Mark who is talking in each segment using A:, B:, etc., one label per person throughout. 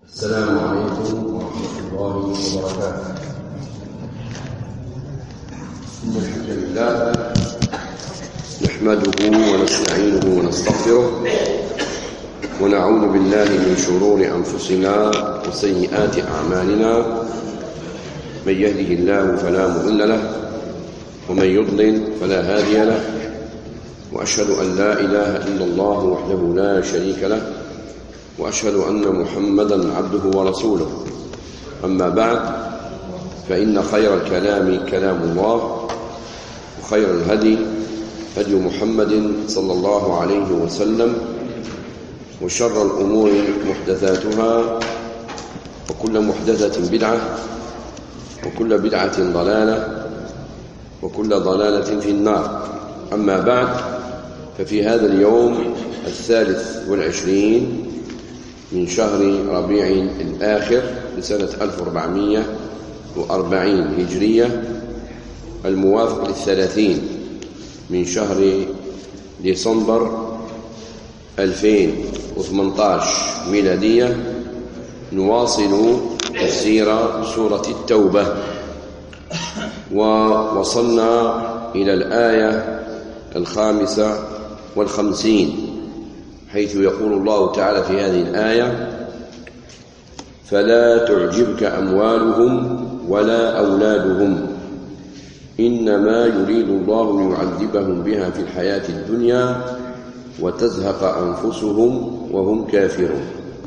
A: السلام عليكم ورحمة الله وبركاته. إن الحمد لله نحمده ونستعينه ونستغفره ونعوذ بالله من شرور أنفسنا وسيئات أعمالنا. من يهده الله فلا مضل له ومن يضلل فلا هادي له، وأشهد أن لا إله إلا الله وحده لا شريك له، وأشهد أن محمدًا عبده ورسوله. أما بعد، فإن خير الكلام كلام الله، وخير الهدي هدي محمد صلى الله عليه وسلم، وشر الأمور محدثاتها، وكل محدثة بدعة، وكل بدعة ضلالة، وكل ضلالة في النار. أما بعد، ففي هذا اليوم 23 من شهر ربيع الآخر لسنة 1440 هجرية، الموافق 30 من شهر ديسمبر 2018 ميلادية، نواصل تفسير سورة التوبة، ووصلنا إلى الآية 55 حيث يقول الله تعالى في هذه الآية: فلا تعجبك أموالهم ولا أولادهم إنما يريد الله ليعذبهم بها في الحياة الدنيا وتزهق أنفسهم وهم كافرون.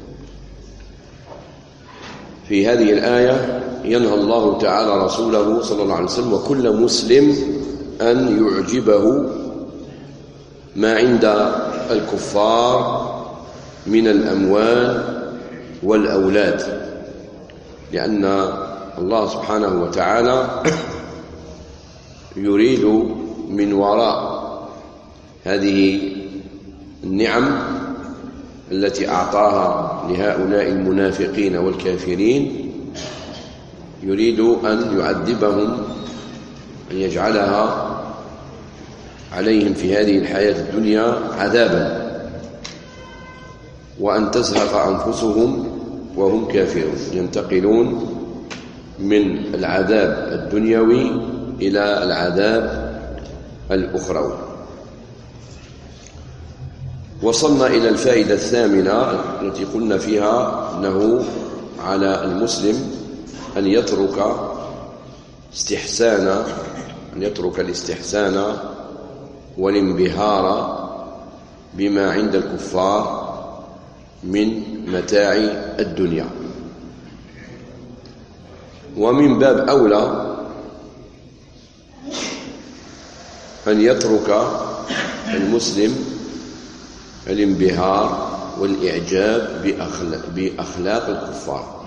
A: في هذه الآية ينهى الله تعالى رسوله صلى الله عليه وسلم وكل مسلم أن يعجبه ما عند الكفار من الأموال والأولاد، لأن الله سبحانه وتعالى يريد من وراء هذه النعم التي أعطاها لهؤلاء المنافقين والكافرين، يريد أن يعذبهم، أن يجعلها عليهم في هذه الحياة الدنيا عذابا، وأن تزهق أنفسهم وهم كافرون، ينتقلون من العذاب الدنيوي إلى العذاب الأخروي. وصلنا إلى الفائدة الثامنة التي قلنا فيها أنه على المسلم أن يترك الاستحسان والانبهار بما عند الكفار من متاع الدنيا، ومن باب أولى أن يترك المسلم الانبهار والإعجاب بأخلاق الكفار.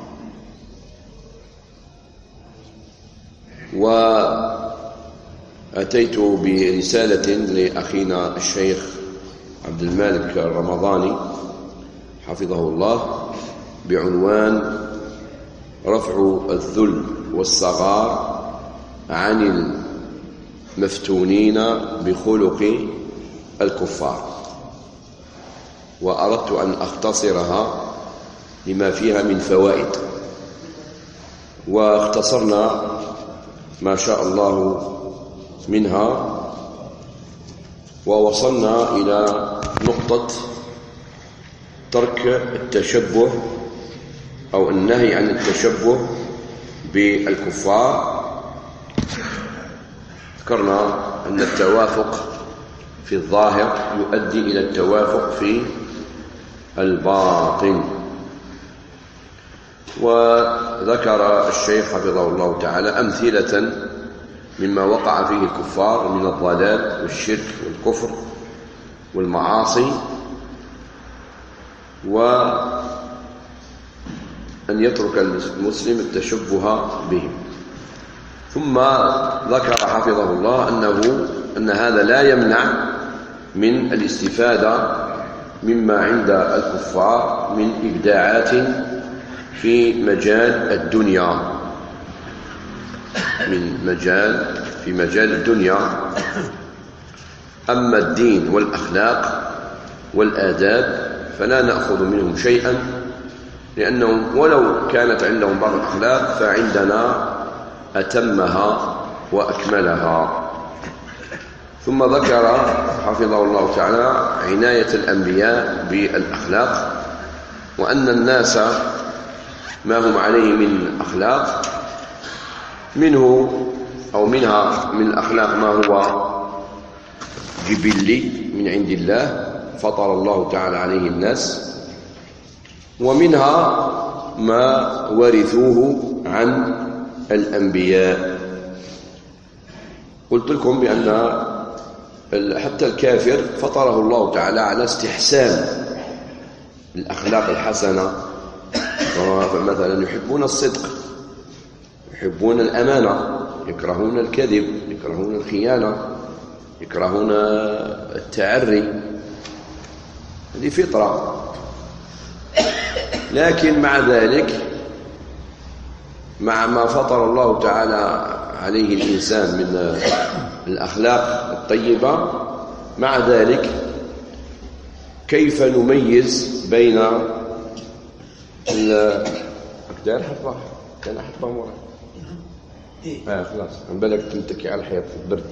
A: وأتيت برسالة لأخينا الشيخ عبد المالك الرمضاني حفظه الله بعنوان رفع الذل والصغار عن المفتونين بخلق الكفار، وأردت أن أختصرها لما فيها من فوائد، واختصرنا ما شاء الله منها، ووصلنا إلى نقطة ترك التشبه أو النهي عن التشبه بالكفار. ذكرنا أن التوافق في الظاهر يؤدي إلى التوافق في الباطن. وذكر الشيخ حفظه الله تعالى أمثلة مما وقع فيه الكفار من الضلال والشرك والكفر والمعاصي، وأن يترك المسلم التشبه بهم. ثم ذكر حفظه الله أن هذا لا يمنع من الاستفادة مما عند الكفار من إبداعات في مجال الدنيا، في مجال الدنيا. أما الدين والأخلاق والآداب فلا نأخذ منهم شيئا لأنهم ولو كانت عندهم بعض الأخلاق فعندنا أتمها وأكملها. ثم ذكر حفظه الله تعالى عناية الأنبياء بالأخلاق، وأن الناس ما هم عليه من أخلاق منه أو منها من الأخلاق ما هو جبلي من عند الله فطر الله تعالى عليه الناس، ومنها ما ورثوه عن الأنبياء. قلت لكم بأن حتى الكافر فطره الله تعالى على استحسان الأخلاق الحسنة، مثلا يحبون الصدق، يحبون الأمانة، يكرهون الكذب، يكرهون الخيانة، يكرهون التعري. هذه فطرة. لكن مع ذلك مع ما فطر الله تعالى عليه الإنسان من الأخلاق الطيبة، مع ذلك كيف نميز بين كان حطبة مرة خلاص عن بالك تمتكي على الحيط في البرد.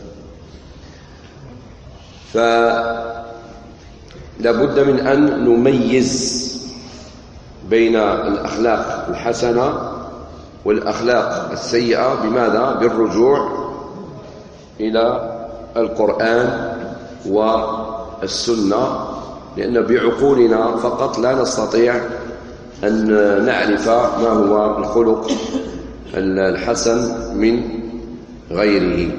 A: فلابد من أن نميز بين الأخلاق الحسنة والأخلاق السيئة. بماذا؟ بالرجوع إلى القرآن والسنة، لأن بعقولنا فقط لا نستطيع أن نعرف ما هو الخلق الحسن من غيره.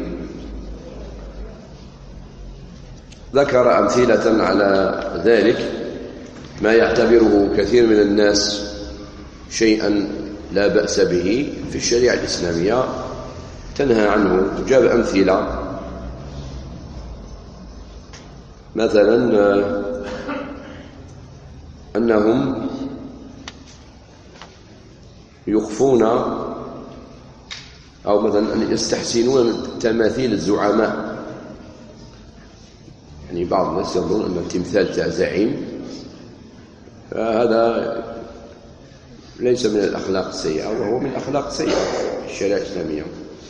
A: ذكر أمثلة على ذلك ما يعتبره كثير من الناس شيئا لا بأس به في الشريعة الإسلامية تنهى عنه، وجاب أمثلة. مثلا أنهم يخفون أو مثلا أن يستحسنون تماثيل الزعماء. يعني بعض الناس يظنون أن التمثال تاع زعيم فهذا ليس من الأخلاق السيئة، وهو من الأخلاق السيئة في الشريعة الإسلامية.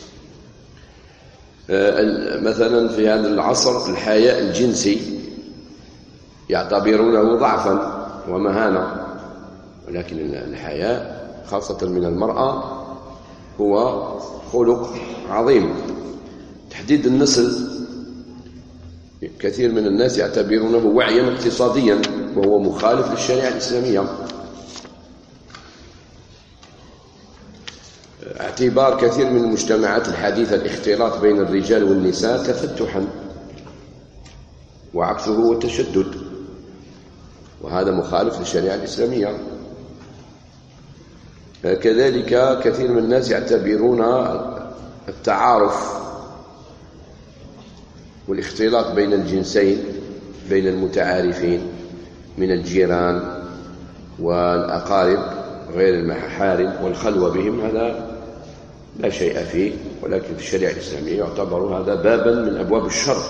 A: مثلا في هذا العصر الحياء الجنسي يعتبرونه ضعفا ومهانة، ولكن الحياء خاصة من المرأة هو خلق عظيم. تحديد النسل كثير من الناس يعتبرونه وعيا اقتصاديا، وهو مخالف للشريعة الإسلامية. اعتبار كثير من المجتمعات الحديثة الاختلاط بين الرجال والنساء تفتحا، وعكسه هو التشدد، وهذا مخالف للشريعة الإسلامية. كذلك كثير من الناس يعتبرون التعارف والاختلاط بين الجنسين بين المتعارفين من الجيران والأقارب غير المحارم والخلوة بهم، هذا لا شيء فيه، ولكن في الشريعة الإسلامية يعتبر هذا بابا من أبواب الشر.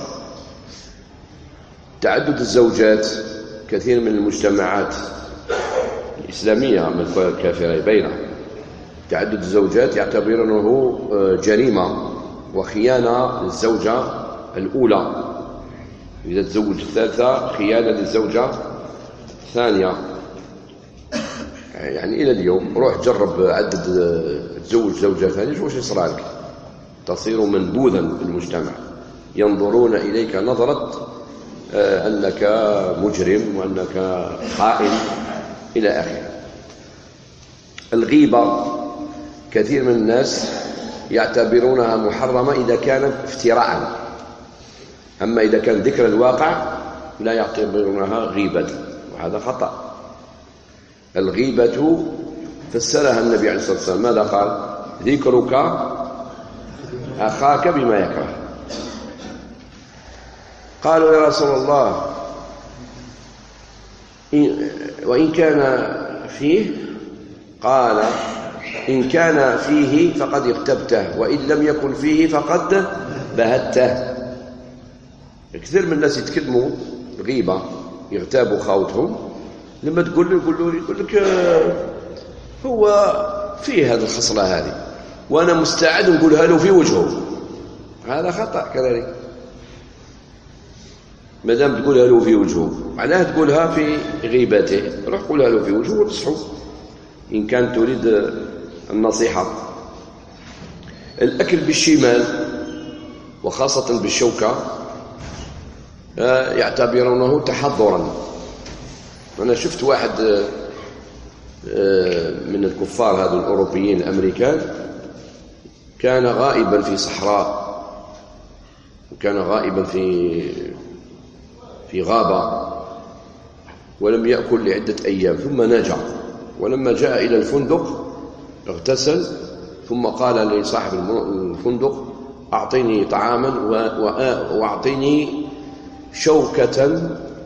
A: تعدد الزوجات كثير من المجتمعات الإسلامية من الكافرة بينها تعدد الزوجات يعتبرونه جريمة وخيانة للزوجة الأولى، إذا تزوج الثالثة خيانة للزوجة الثانية. يعني إلى اليوم روح جرب عدد تزوج زوجة ثانية شو يصير لك؟ تصير منبوذا في المجتمع، ينظرون إليك نظرة أنك مجرم وأنك خائن إلى آخره. الغيبة كثير من الناس يعتبرونها محرمة إذا كانت افتراء، أما إذا كان ذكر الواقع لا يعتبرونها غيبة، وهذا خطأ. الغيبة فسرها النبي عليه الصلاة والسلام، ماذا قال؟ ذكرك أخاك بما يكره. قالوا يا رسول الله وإن كان فيه؟ قال إن كان فيه فقد اغتبته، وإن لم يكن فيه فقد بهته. كثير من الناس يتكلموا غيبة، يغتابوا خاوتهم، لما تقول له يقول لك هو فيه هذه الخصلة هذه، وأنا مستعد نقولها له في وجهه، هذا خطأ كذلك. ما دام تقولها له في وجهه، معناها تقولها في غيبته، روح قولها له في وجهه وتصحو إن كانت تريد النصيحة. الأكل بالشمال وخاصة بالشوكة يعتبرونه تحضرا. أنا شفت واحد من الكفار هذو الأوروبيين الأمريكان كان غائبا في صحراء، وكان غائبا في غابة، ولم يأكل لعدة أيام، ثم نجا، ولما جاء إلى الفندق اغتسل، ثم قال لصاحب الفندق أعطيني طعاما وأعطيني شوكة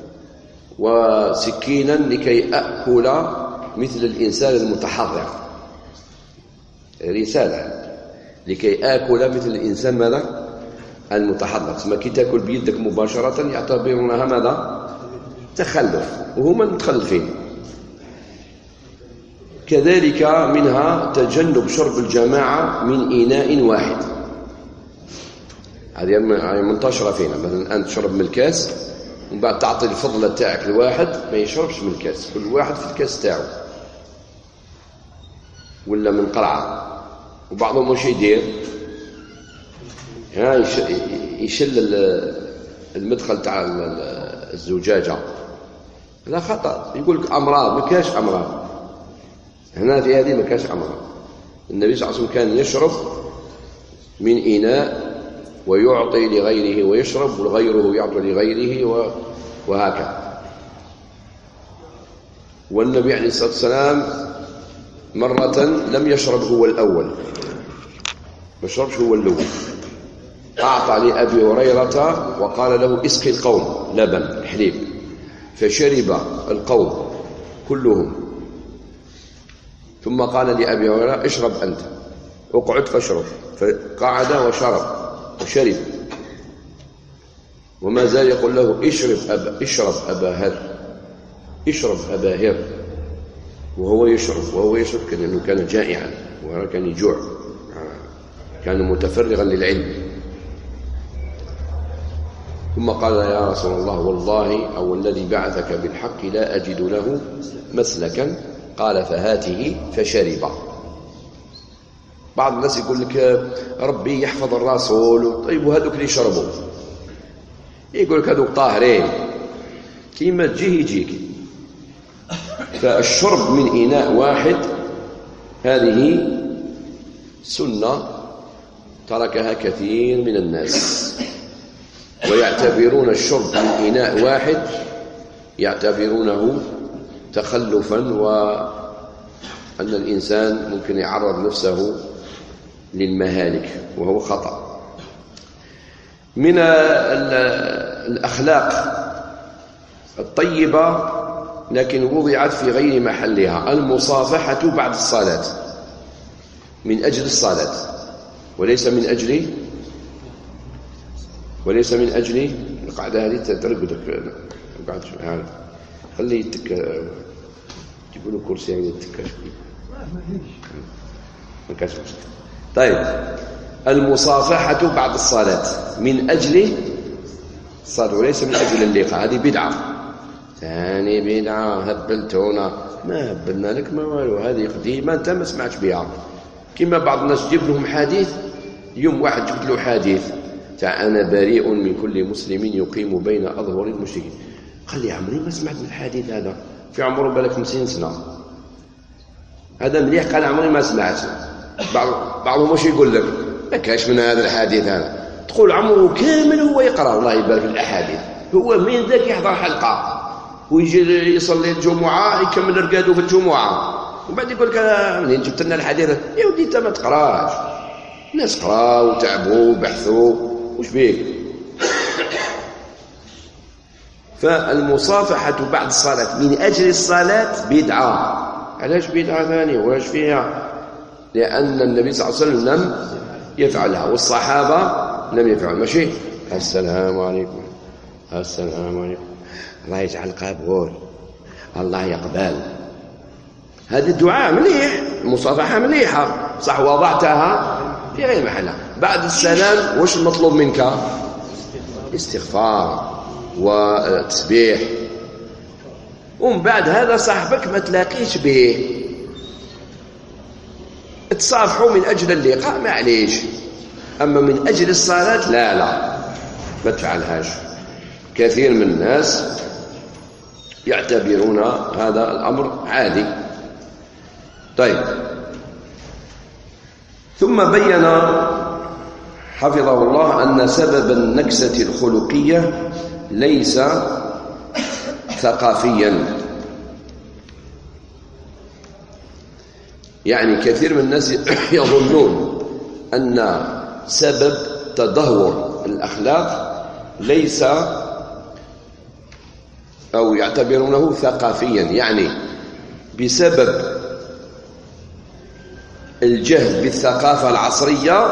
A: وسكينا لكي أكل مثل الإنسان المتحضر. رسالة لكي آكل مثل الإنسان ماذا؟ المتحضر. ثم كي تأكل بيدك مباشرة يعتبرونها ماذا؟ تخلف، وهم متخلفين. كذلك منها تجنب شرب الجماعة من إناء واحد، هذه منتشرة فينا. مثلا أنت تشرب من الكاس ومن بعد تعطي الفضلة تاعك لواحد ما يشربش من الكاس، كل واحد في الكاس تاعه ولا من قرعة. وبعضهم وش يدير؟ يشل المدخل تاع الزجاجة. هذا خطأ. يقول لك أمراض، ما كاش أمراض هنا في هذه، ما كاش أمراض. النبي صلى الله عليه وسلم كان يشرب من إناء ويعطي لغيره ويشرب، وغيره يعطي لغيره، وهكذا. والنبي عليه الصلاة والسلام مرة لم يشرب هو الأول، ما شربش هو الأول، أعطى لأبي هريرة وقال له اسقي القوم لبن حليب، فشرب القوم كلهم، ثم قال لأبي هريرة اشرب أنت، اقعد فاشرب، فقعد وشرب، وما زال يقول له اشرب أبا هر، اشرب أبا هر، وهو يشرب لأنه كان جائعا وكان يجوع، كان متفرغا للعلم. ثم قال يا رسول الله والله أو الذي بعثك بالحق لا أجد له مسلكا، قال فهاته، فشرب. بعض الناس يقول لك ربي يحفظ الرسول، طيب وهذوك اللي يشربوا يقول لك هذوك طاهرين، كيما تجيه يجيك. فالشرب من إناء واحد هذه سنة تركها كثير من الناس، ويعتبرون الشرب من إناء واحد يعتبرونه تخلفا، وأن الإنسان ممكن يعرض نفسه للمهالك، وهو خطأ. من الأخلاق الطيبة لكن وضعت في غير محلها المصافحة بعد الصلاة، من أجل الصلاة وليس من أجل القعدة هذه ترقدك. قعد شوي خلي يتك، جيبوا له كرسي يعني يتك شوي ما كانش مشكلة. طيب، المصافحة بعد الصلاة من أجل الصلاة وليس من أجل اللقاء، هذه بدعة. ثاني بدعة هبلتونا، ما هبلنا لك ما والو، هذه قديمة أنت ما سمعتش بها. كما بعض الناس تجيب لهم حديث، يوم واحد جبت له حديث تاع أنا بريء من كل مسلم يقيم بين أظهر المشركين، قال لي عمري ما سمعت من الحديث هذا، في عمره بالك 50 سنة، هذا مليح. قال عمري ما سمعت. بعضهم واش يقول لك ما كاش من هذا الحديث هذا، تقول عمره كامل هو يقرأ، الله يبارك في الأحاديث، هو من ذاك يحضر حلقة ويجي يصلي الجمعة يكمل رقاده في الجمعة، وبعد يقول لك منين جبت لنا الحديث يا ودي انت ما تقراش. الناس قراوا وتعبوا وبحثوا، وش بيك؟ فالمصافحة بعد الصلاة من أجل الصلاة بدعة. علاش بدعة ثانية؟ واش فيها؟ لأن النبي صلى الله عليه وسلم لم يفعلها والصحابة لم يفعلوا. ماشي السلام عليكم، السلام عليكم، الله يجعل قبول، الله يقبل، هذا الدعاء مليح، المصافحة مليحة صح، وضعتها في غير محلها. بعد السلام وش المطلوب منك؟ استغفار وتسبيح. ومن بعد هذا صاحبك ما تلاقيش به، تصافحوا من أجل اللقاء معليش، أما من أجل الصلاة لا ما تفعلهاش. كثير من الناس يعتبرون هذا الأمر عادي. طيب، ثم بين حفظه الله أن سبب النكسة الخلقية ليس ثقافيا. يعني كثير من الناس يظنون أن سبب تدهور الأخلاق ليس، أو يعتبرونه ثقافيا، يعني بسبب الجهل بالثقافة العصرية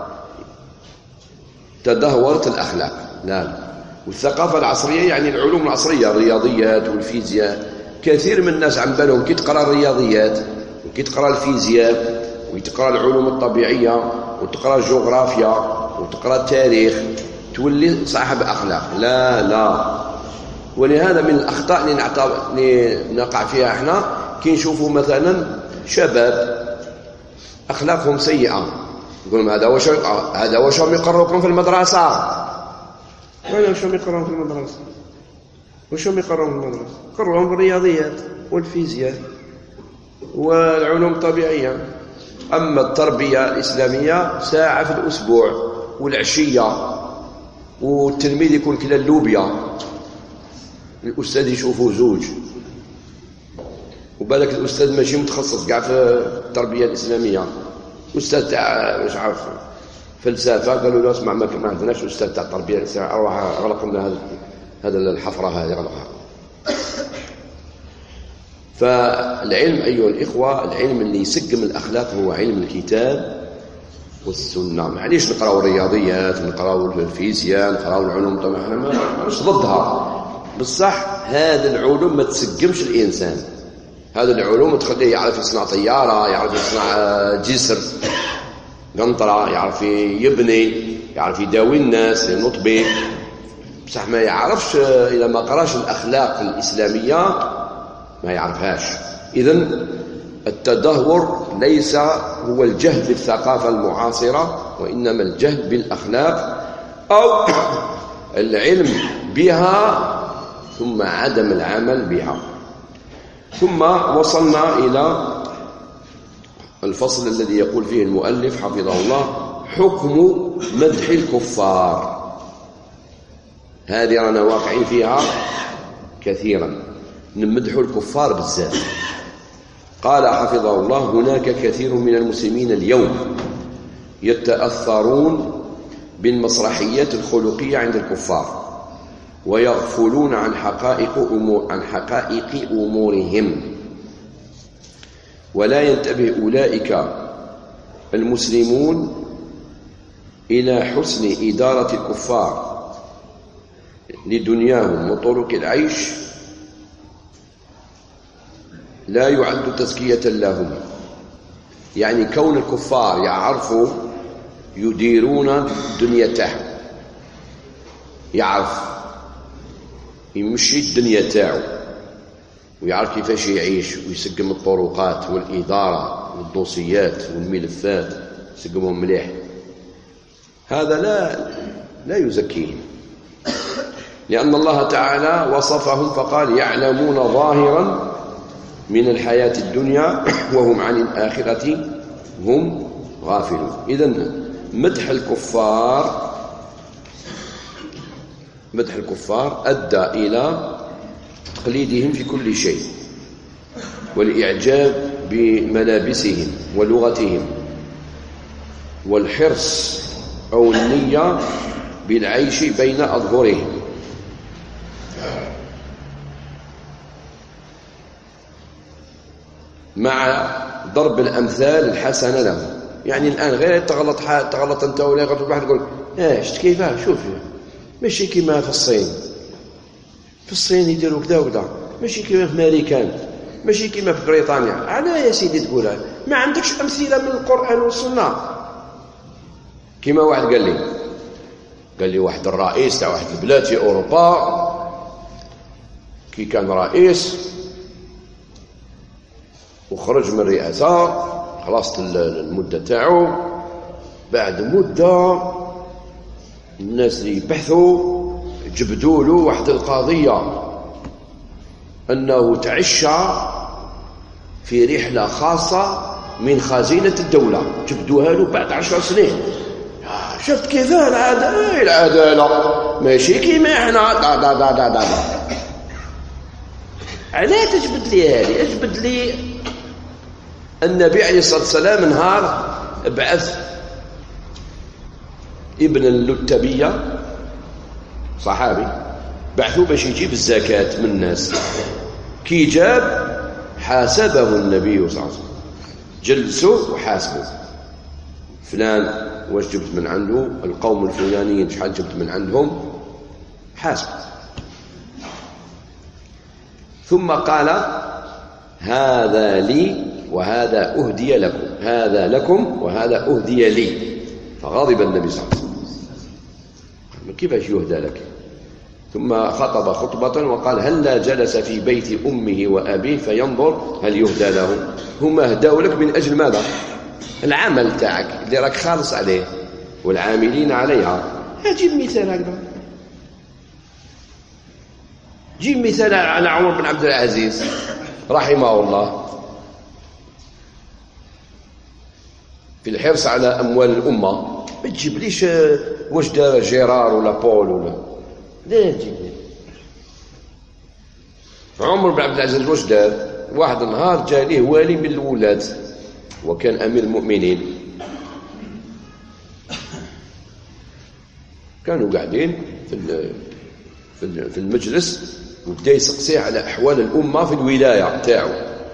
A: تدهورت الأخلاق. لا، والثقافة العصرية يعني العلوم العصرية، الرياضيات والفيزياء. كثير من الناس عم بالهم كي تقرأ الرياضيات وكي تقرأ الفيزياء وتقرأ العلوم الطبيعية وتقرأ الجغرافيا وتقرأ التاريخ تولي صاحب أخلاق. لا. ولهذا من الأخطاء اللي نقع فيها احنا كي نشوفوا مثلا شباب أخلاقهم سيئة، يقولون هذا واش هم يقروكم في المدرسة. واش هم يقرون في المدرسة؟ واش هم يقرون في المدرسة؟ يقروهم بالرياضيات والفيزياء والعلوم الطبيعية. أما التربية الإسلامية ساعة في الأسبوع والعشية، والتلميذ يكون كلا اللوبيا، الأستاذ يشوفه زوج، وبالك الأستاذ ماشي متخصص قاع في التربية الإسلامية، أستاذ تاع مش عارف فلسفة، قالوا له اسمع ما عندناش أستاذ تاع التربية الإسلامية، أروح أغلق لنا هذا الحفرة هذه أغلقها. فالعلم أيها الإخوة، العلم اللي يسقم الأخلاق هو علم الكتاب والسنة. معليش نقراو الرياضيات، نقراو الفيزياء، نقراو العلوم، طبعا احنا مش ضدها، بصح هذه العلوم ما تسقمش الإنسان. هذه العلوم تخليه يعرف يصنع طيارة، يعرف يصنع جسر قنطرة، يعرف يبني، يعرف يداوي الناس، ينطبي، بصح ما يعرفش إذا ما قراش الأخلاق الإسلامية ما يعرفهاش. إذن التدهور ليس هو الجهل بالثقافة المعاصرة، وإنما الجهل بالأخلاق أو العلم بها ثم عدم العمل بها. ثم وصلنا إلى الفصل الذي يقول فيه المؤلف حفظه الله: حكم مدح الكفار. هذه رانا واقعين فيها كثيرا، نمدح الكفار بالذات. قال حفظه الله: هناك كثير من المسلمين اليوم يتأثرون بالمسرحيات الخلقية عند الكفار، ويغفلون عن حقائق أمورهم، ولا ينتبه أولئك المسلمون إلى حسن إدارة الكفار لدنياهم وطرق العيش، لا يعد تزكية لهم. يعني كون الكفار يعرفوا يديرون الدنيا تاعهم، يعرف يمشي الدنيا تاعو، ويعرف كيفاش يعيش ويسقم الطرقات والإدارة والدوسيات والملفات، يسقمهم مليح. هذا لا يزكيهم، لأن الله تعالى وصفهم فقال: يعلمون ظاهرا من الحياة الدنيا وهم عن الآخرة هم غافلون. إذن مدح الكفار أدى إلى تقليدهم في كل شيء، والإعجاب بملابسهم ولغتهم، والحرص أو النية بالعيش بين أظهرهم، مع ضرب الأمثال الحسنة لهم. يعني الآن غير تغلط أنت ولا يغلط واحد يقول شفت كيفاه، شوف ماشي كيما في الصين. في الصين يديروا كذا وكذا، ماشي كيما في أمريكان، ماشي كيما في بريطانيا. على يا سيدي تقولها ما عندكش أمثلة من القرآن والسنة؟ كما واحد قال لي واحد الرئيس تاع واحد البلاد في أوروبا كي كان رئيس وخرج من الرئاسة خلاص المدة تاعو، بعد مدة الناس اللي يبحثوا جبدوا له واحد القضية أنه تعشى في رحلة خاصة من خزينة الدولة، جبدوها له بعد 10 سنين. شفت كيف العدالة ماشي كيما احنا دا. علاش تجبد لي هذه؟ اجبد لي النبي عليه الصلاة والسلام نهار بعث ابن اللتبية صحابي، بعثوا باش يجيب الزكاة من الناس. كي جاب حاسبه النبي صلى الله عليه وسلم، جلسوا وحاسبوا فلان واش جبت من عنده، القوم الفلانيين شحال جبت من عندهم، حاسب. ثم قال هذا لي وهذا أهدي لكم، هذا لكم وهذا أهدي لي. فغضب النبي صلى الله عليه وسلم، كيفاش يهدى لك؟ ثم خطب خطبة وقال هلا جلس في بيت أمه وأبيه فينظر هل يهدى له. هما هداوا لك من أجل ماذا؟ العمل تاعك اللي راك خالص عليه والعاملين عليها. جيب مثال هكذا، جيب مثال على عمر بن عبد العزيز رحمه الله في الحرص على أموال الأمة. ما تجيبليش واش دار جيرار ولا بول ولا لا تجيب لي. عمر بن عبد العزيز واش دار؟ واحد النهار جا ليه والي من الولاد وكان أمير المؤمنين، كانوا قاعدين في المجلس وبدا يسقسيه على أحوال الأمة في الولاية تاعو،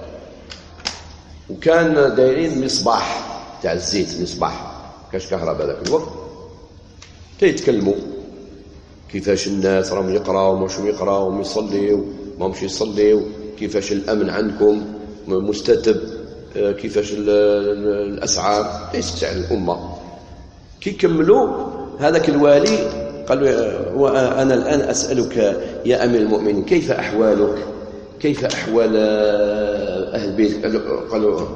A: وكان دايرين مصباح تاع الزيت، مصباح كاش كهرباء ذاك الوقت، تيتكلموا كيفاش الناس راهم يقراو ماش يقراو، يصليو ما مش يصليو، كيفاش الأمن عندكم مستتب، كيفاش الأسعار، ليس على الأمة. كي كملوا هذاك الوالي قال له وأنا الآن أسألك يا أمير المؤمنين كيف أحوالك، كيف أحوال أهل البيت؟ قالوا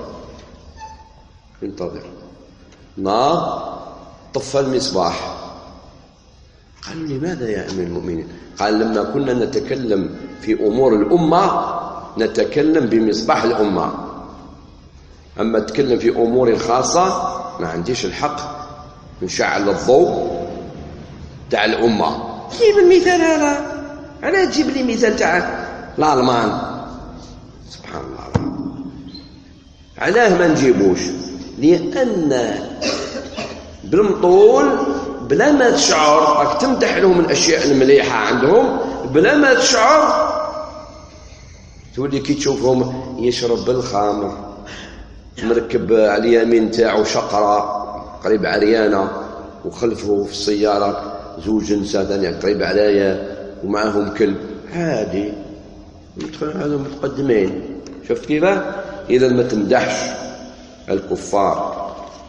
A: انتظر. نار طفى المصباح. قالوا لماذا يا أمير المؤمنين؟ قال لما كنا نتكلم في أمور الأمة نتكلم بمصباح الأمة، أما أتكلم في أمور خاصة ما عنديش الحق نشعل الضوء تاع الأمة. جيب المثال هذا، أنا تجيب لي مثال تاع الألمان. سبحان الله، علاه ما نجيبوش؟ لأن بالمطول بلا ما تشعر راك تمدح لهم الأشياء المليحة عندهم، بلا ما تشعر تولي كي تشوفهم يشرب الخمر، مركب على اليمين تاعو شقرة قريب عريانة، وخلفه في السيارة زوج نساء ثانية قريب عليا ومعهم كلب، عادي هذا متقدمين. شفت كيف؟ إذا ما تمدحش الكفار،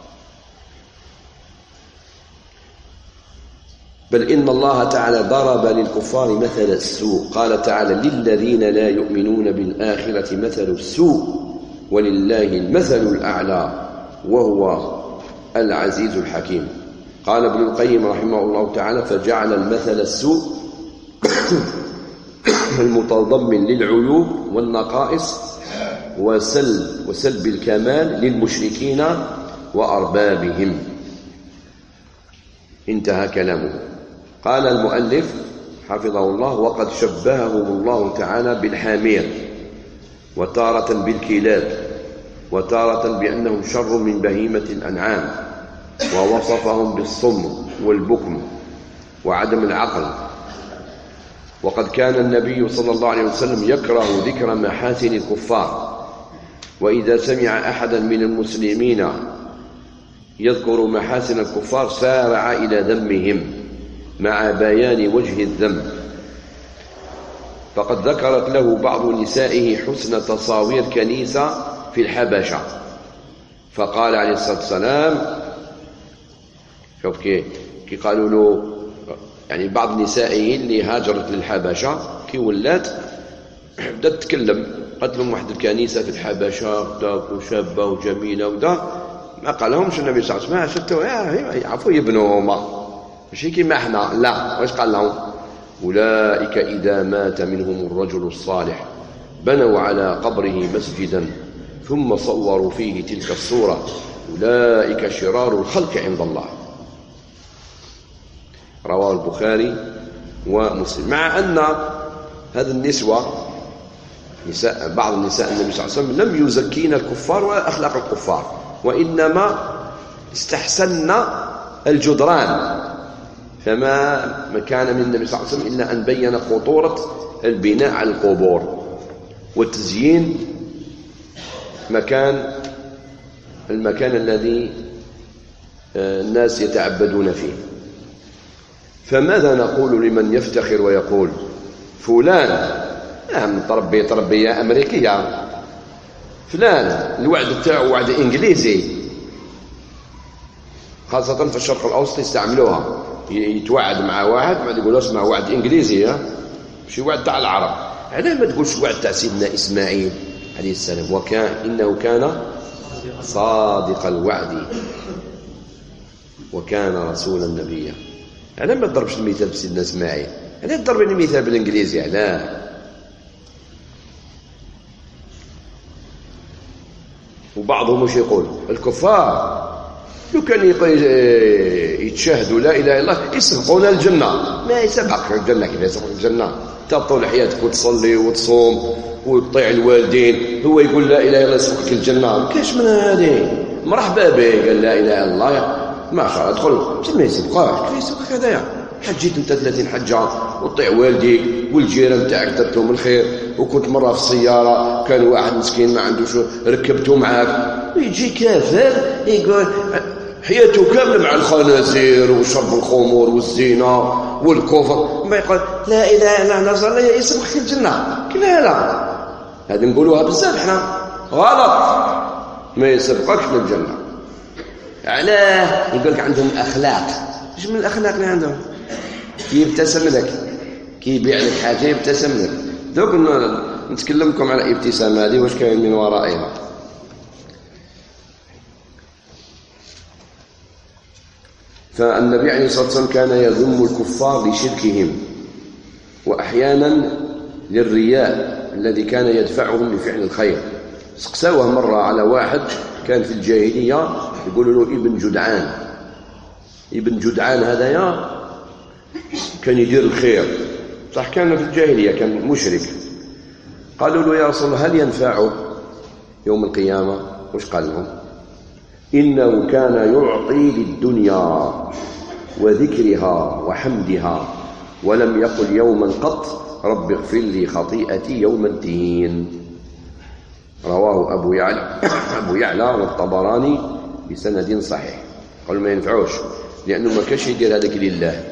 A: بل إن الله تعالى ضرب للكفار مثل السوء. قال تعالى للذين لا يؤمنون بالآخرة مثل السوء ولله المثل الأعلى وهو العزيز الحكيم. قال ابن القيم رحمه الله تعالى فجعل المثل السوء المتضمن للعيوب والنقائص وسلب الكمال للمشركين وأربابهم. انتهى كلامه. قال المؤلف حفظه الله وقد شبههم الله تعالى بالحمير، وتارة بالكلاب، وتارة بأنهم شر من بهيمة الأنعام، ووصفهم بالصم والبكم وعدم العقل. وقد كان النبي صلى الله عليه وسلم يكره ذكر محاسن الكفار، وإذا سمع أحدا من المسلمين يذكر محاسن الكفار سارع إلى ذمهم مع بيان وجه الذم. فقد ذكرت له بعض نسائه حسن تصاوير كنيسة في الحبشة فقال عليه الصلاة والسلام، شوف كي قالوا له يعني بعض نسائه اللي هاجرت للحبشة كي ولات بدأت تتكلم، قالت لهم واحد الكنيسة في الحبشة وشابة وجميلة ودا، ما قال لهمش النبي صلى الله عليه وسلم شفتوا يعرفوا يبنوهما ماشي كيما احنا، لا. واش قال لهم؟ أولئك إذا مات منهم الرجل الصالح بنوا على قبره مسجدا ثم صوروا فيه تلك الصورة أولئك شرار الخلق عند الله. رواه البخاري ومسلم. مع أن هذه النسوة بعض النساء النبي صلى الله عليه وسلم لم يزكين الكفار ولا أخلاق الكفار، وإنما استحسن الجدران، فما كان من النبي صلى الله عليه وسلم إلا أن بين خطورة البناء على القبور وتزيين المكان الذي الناس يتعبدون فيه. فماذا نقول لمن يفتخر ويقول فلان تربية أمريكية، فلان الوعد بتاعه وعد إنجليزي، خاصة في الشرق الأوسط يستعملوها، يتوعد مع واحد بعد يقول اسمع وعد إنجليزي، ماشي وعد تاع العرب. علاه ما تقولش وعد تاع سيدنا إسماعيل عليه السلام، إنه كان صادق الوعد وكان رسولا نبيا. علاه ما تضربش المثال بسيدنا إسماعيل؟ علاه تضرب المثال بالإنجليزي؟ علاه؟ وبعضهم وش يقول؟ الكفار لو كان يتشاهدوا لا اله الا الله يسبقون الجنه. ما يسبقك الجنه؟ كيف يسبقك الجنه؟ تطول حياتك وتصلي وتصوم وتطيع الوالدين، هو يقول لا اله الا الله يسبقك الجنه؟ ما كاينش من هذه. مرحبا به قال لا اله الا الله ما شاء الله ادخل، ما يسبقك. كيف يسبقك هذايا؟ حجيت انت 30 حجه وتطيع والديك والجيران تاعك درتهم الخير، وكنت مره في السياره كان واحد مسكين ما عندوش ركبته معاك، ويجي كافر يقول حياته كامله مع الخنازير وشرب الخمور والزنا والكفر، ما يقول لا اله الا الله نصلي يسبقك الجنه. لا هذه نقولوها بزاف احنا غلط، ما يسبقكش للجنه. علاه؟ يقول لك عندهم اخلاق. ايش من الاخلاق اللي عندهم؟ كي يبتسم لك، كي يبيع لك حاجه يبتسم لك. دوك نتكلم لكم على الابتسامه هذه واش كاين من ورائها. فالنبي عليه الصلاه والسلام كان يذم الكفار لشركهم، واحيانا للرياء الذي كان يدفعهم لفعل الخير. سقساوه مره على واحد كان في الجاهليه يقولوا له ابن جدعان. ابن جدعان هذايا كان يدير الخير، صح كان في الجاهلية كان مشرك. قالوا له يا رسول الله هل ينفعه يوم القيامة؟ وش قال لهم؟ إنه كان يعطي للدنيا وذكرها وحمدها ولم يقل يوما قط رب اغفر لي خطيئتي يوم الدين. رواه أبو يعلى والطبراني بسند صحيح. قالوا ما ينفعوش لأنه ما كانش يدير هذاك لله.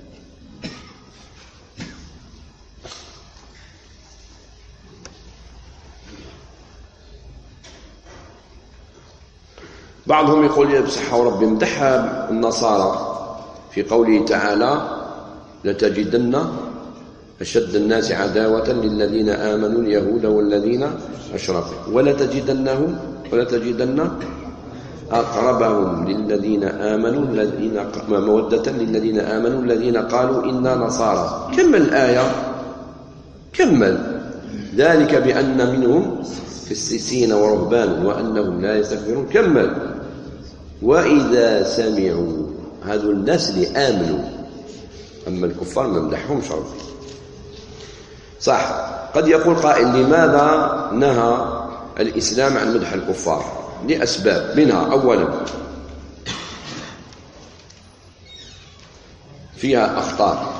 A: بعضهم يقول يا بصحة وربي مدحها النصارى في قوله تعالى لتجدن أشد الناس عداوة للذين آمنوا اليهود والذين أشركوا ولتجدن أقربهم للذين آمنوا مودة للذين آمنوا الذين قالوا إنا نصارى. كمل الآية، كمل. ذلك بأن منهم قسيسين ورهبان وأنهم لا يستكبرون. كمل. وإذا سمعوا، هذو الناس اللي آمنوا، أما الكفار ما مدحهمش ربي. صح قد يقول قائل لماذا نهى الإسلام عن مدح الكفار؟ لأسباب، منها أولا فيها أخطار.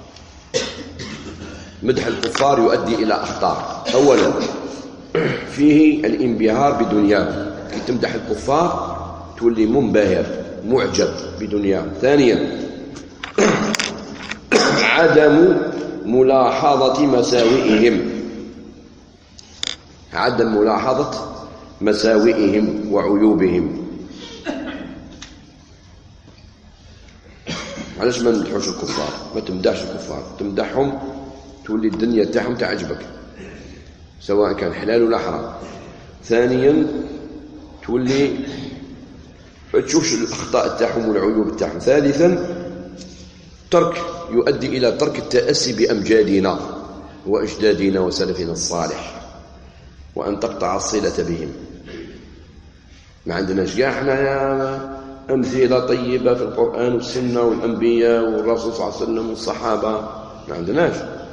A: مدح الكفار يؤدي إلى أخطار. أولا فيه الانبهار بدنياهم، كي تمدح الكفار تولي منبهر معجب بدنياهم. ثانيا عدم ملاحظة مساوئهم، عدم ملاحظة مساوئهم وعيوبهم. علاش ما نمدحوش الكفار؟ ما تمدحش الكفار، تمدحهم تولي الدنيا تاعهم تعجبك سواء كان حلال ولا حرام. ثانيا تولي ما تشوفش الأخطاء تاعهم والعيوب تاعهم. ثالثا يؤدي إلى ترك التأسي بأمجادنا وأجدادنا وسلفنا الصالح، وأن تقطع الصلة بهم. ما عندناش كاع احنا أمثلة طيبة في القرآن والسنة والأنبياء والرسول صلى الله عليه وسلم والصحابة، ما عندناش.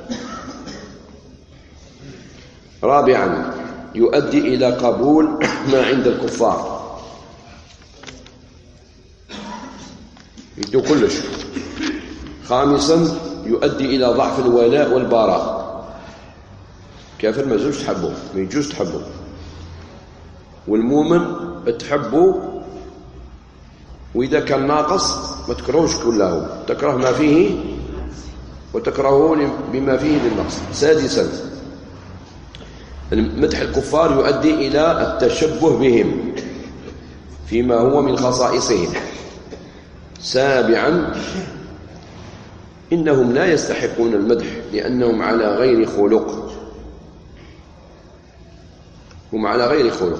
A: رابعا يؤدي إلى قبول ما عند الكفار، يدو كلش. خامسا يؤدي إلى ضعف الولاء والبراء. كافر ما يجوز تحبه، ما يجوز تحبه. والمؤمن تحبه، وإذا كان ناقص ما تكرهوش كله، تكره ما فيه وتكرهه بما فيه للنقص. سادسا مدح الكفار يؤدي إلى التشبه بهم فيما هو من خصائصهم. سابعا إنهم لا يستحقون المدح لأنهم على غير خلق، هم على غير خلق.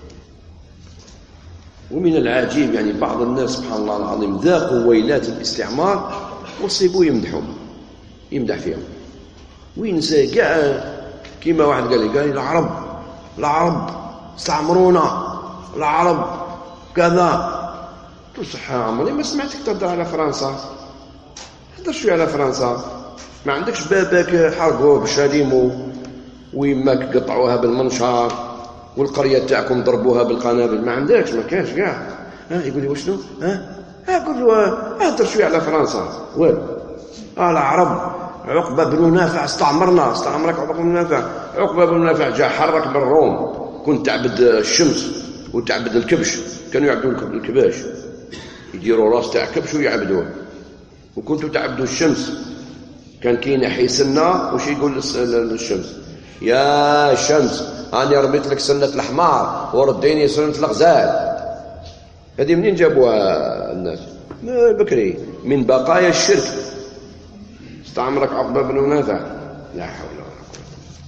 A: ومن العجيب يعني بعض الناس سبحان الله العظيم ذاقوا ويلات الاستعمار وصيبوا يمدح فيهم وينسى كاع. كيما واحد قال لي العرب استعمرونا، العرب كذا. تصح عمري ما سمعتك تهضر على فرنسا، هضر شويه على فرنسا. ما عندكش باباك حرقوه بشاليمو ويماك قطعوها بالمنشار والقريه تاعكم ضربوها بالقنابل، ما عندكش، ما كانش كاع. يقول لي وشنو؟ قول له هضر شويه على فرنسا. والو العرب عقبه بن نافع استعمرك عقبه بن نافع. عقبه بن نافع جاء حرك بالروم، كنت تعبد الشمس وتعبد الكبش، كانوا يعبدوا الكباش، يديروا راس تاع كبش ويعبدوه. وكنتوا تعبدوا الشمس، كان كاين حيسنا وش يقول للشمس؟ يا شمس أنا رميت لك سنة الحمار ورديني سنة الغزال. هذه منين جابوها الناس؟ بكري من بقايا الشرك. استعمرك عقبة بن نافع. لا حول ولا قوة.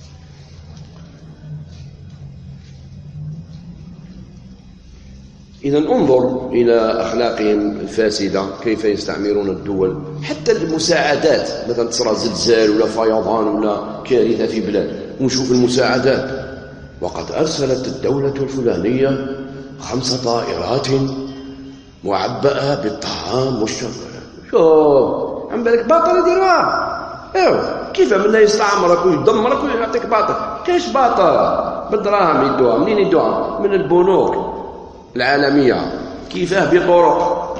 A: إذا انظر إلى أخلاقهم الفاسدة، كيف يستعمرون الدول. حتى المساعدات، مثلا تصرى زلزال ولا فيضان ولا كارثة في بلاد ونشوف المساعدات، وقد أرسلت الدولة الفلانية 5 طائرات معبأة بالطعام والشرب. شوف عم بالك باطل يديروها. كيف من يستعمرك ويدمرك ويعطيك باطل؟ كاش باطل بالدراهم يدوها. منين يدوها؟ من البنوك العالمية. كيفاه؟ بطرق.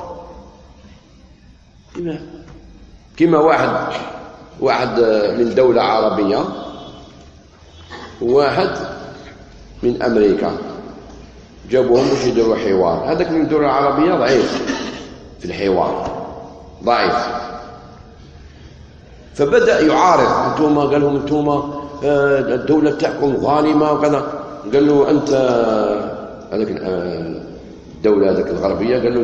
A: كما واحد من دولة عربية وواحد من أمريكا، جابوهم باش يديروا حوار. هذاك من الدولة العربية ضعيف في الحوار، ضعيف. فبدأ يعارض. قال لهم انتم الدولة تاعكم ظالمة وكذا. قال له أنت هذاك الدولة هذاك الغربية، قال له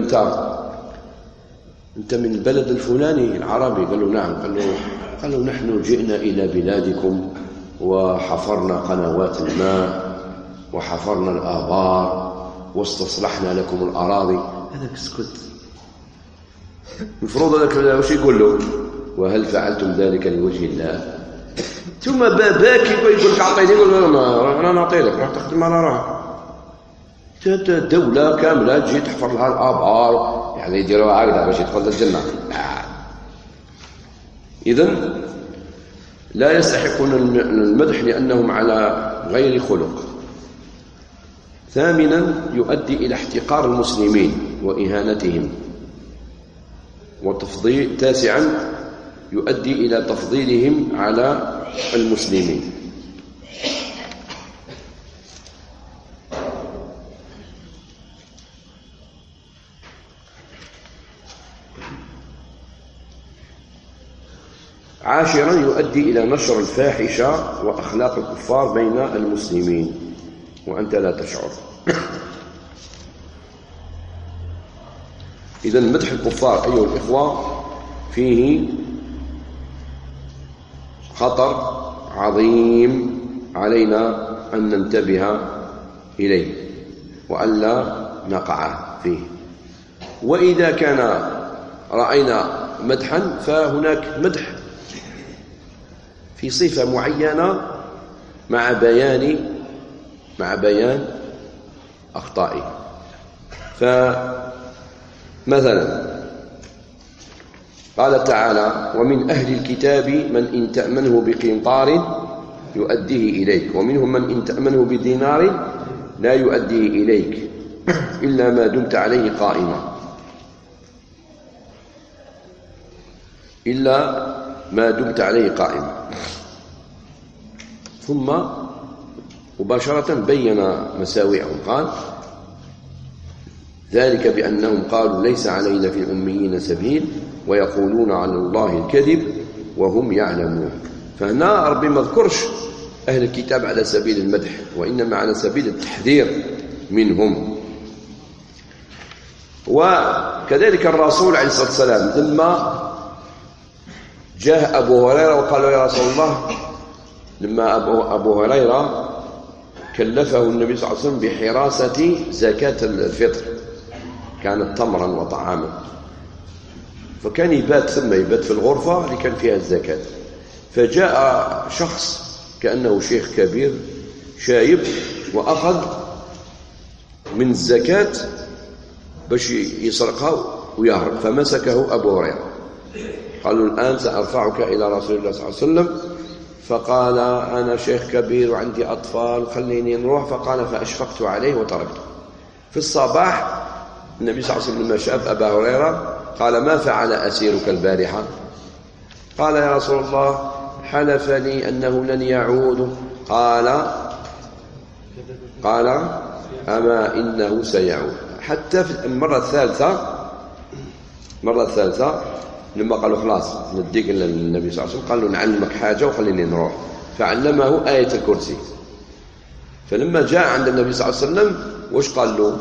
A: أنت من البلد الفلاني العربي؟ قال له نعم. قال له نحن جئنا إلى بلادكم وحفرنا قنوات الماء وحفرنا الآبار واستصلحنا لكم الأراضي. هذاك اسكت. المفروض هذاك واش يقول له؟ وهل فعلتم ذلك لوجه الله؟ ثم باباك يقول لك أعطيني، يقول أنا نعطي لك، راح تخدم على روحك. دولة كاملة تجي تحفر لها الآبار، يعني يديروها هكذا باش يدخل الجنة. إذن لا يستحقون المدح لأنهم على غير خلق. ثامنا يؤدي إلى احتقار المسلمين وإهانتهم. تاسعا يؤدي إلى تفضيلهم على المسلمين. عاشرا يؤدي إلى نشر الفاحشة وأخلاق الكفار بين المسلمين وأنت لا تشعر. إذن مدح الكفار أيها الإخوة فيه خطر عظيم علينا أن ننتبه إليه وألا نقع فيه. وإذا كان رأينا مدحا فهناك مدح في صفة معينة مع بيان أخطائه. فمثلا قال تعالى: ومن أهل الكتاب من إن تأمنه بقنطار يؤديه إليك ومنهم من إن تأمنه بدينار لا يؤديه إليك إلا ما دمت عليه قائما ثم مباشرة بين مساوئهم قال: ذلك بأنهم قالوا ليس علينا في الأميين سبيل ويقولون على الله الكذب وهم يعلمون. فهنا ربي ما ذكرش أهل الكتاب على سبيل المدح، وإنما على سبيل التحذير منهم. وكذلك الرسول عليه الصلاة والسلام لما جاء أبو هريرة وقال له: يا رسول الله، لما أبو هريرة كلفه النبي صلى الله عليه وسلم بحراسة زكاة الفطر، كانت تمرا وطعاما، فكان يبات في الغرفة اللي كان فيها الزكاة. فجاء شخص كأنه شيخ كبير شايب وأخذ من الزكاة باش يسرقها ويهرب، فمسكه أبو هريرة. قالوا: الآن سأرفعك إلى رسول الله صلى الله عليه وسلم. فقال: أنا شيخ كبير وعندي أطفال، خليني نروح. فقال: فأشفقت عليه وتركته. في الصباح النبي صلى الله عليه وسلم لما شاف أبا هريرة قال: ما فعل أسيرك البارحة؟ قال: يا رسول الله، حلف لي أنه لن يعود. قال: أما إنه سيعود. حتى في المرة الثالثة لما قالوا: خلاص نديك للنبي صلى الله عليه وسلم، قال له: نعلمك حاجة وخليني نروح. فعلمه آية الكرسي. فلما جاء عند النبي صلى الله عليه وسلم وش قال له؟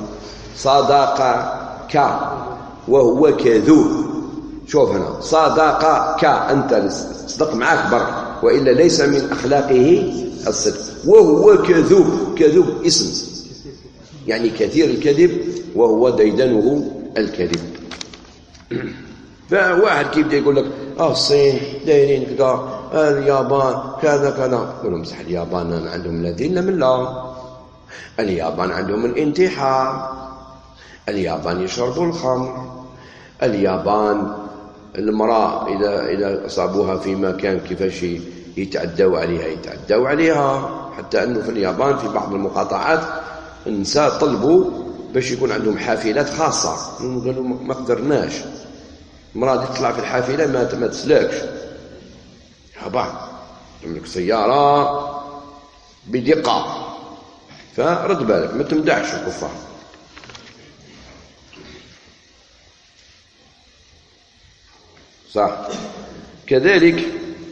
A: صدقك وهو كذوب. شوف هنا، صدقك، أنت صدق معك برك، وإلا ليس من أخلاقه الصدق. وهو كذوب اسم، يعني كثير الكذب، وهو ديدنه الكذب. فواحد كيف بدا يقول لك: الصين دايرين كذا، اليابان كذا كذا. يقول لهم: صح، اليابان عندهم لا دين لا مله، اليابان عندهم الانتحار، اليابان يشربوا الخمر، اليابان المرأة إذا أصابوها في مكان كيفاش يتعدوا عليها، حتى أنه في اليابان في بعض المقاطعات النساء طلبوا باش يكون عندهم حافلات خاصة. قالوا: ما قدرناش، المرأة تطلع في الحافلة ما تسلاكش. بعض تملك سيارة بدقة. فرد بالك، ما تمدحش الكفار. صح. كذلك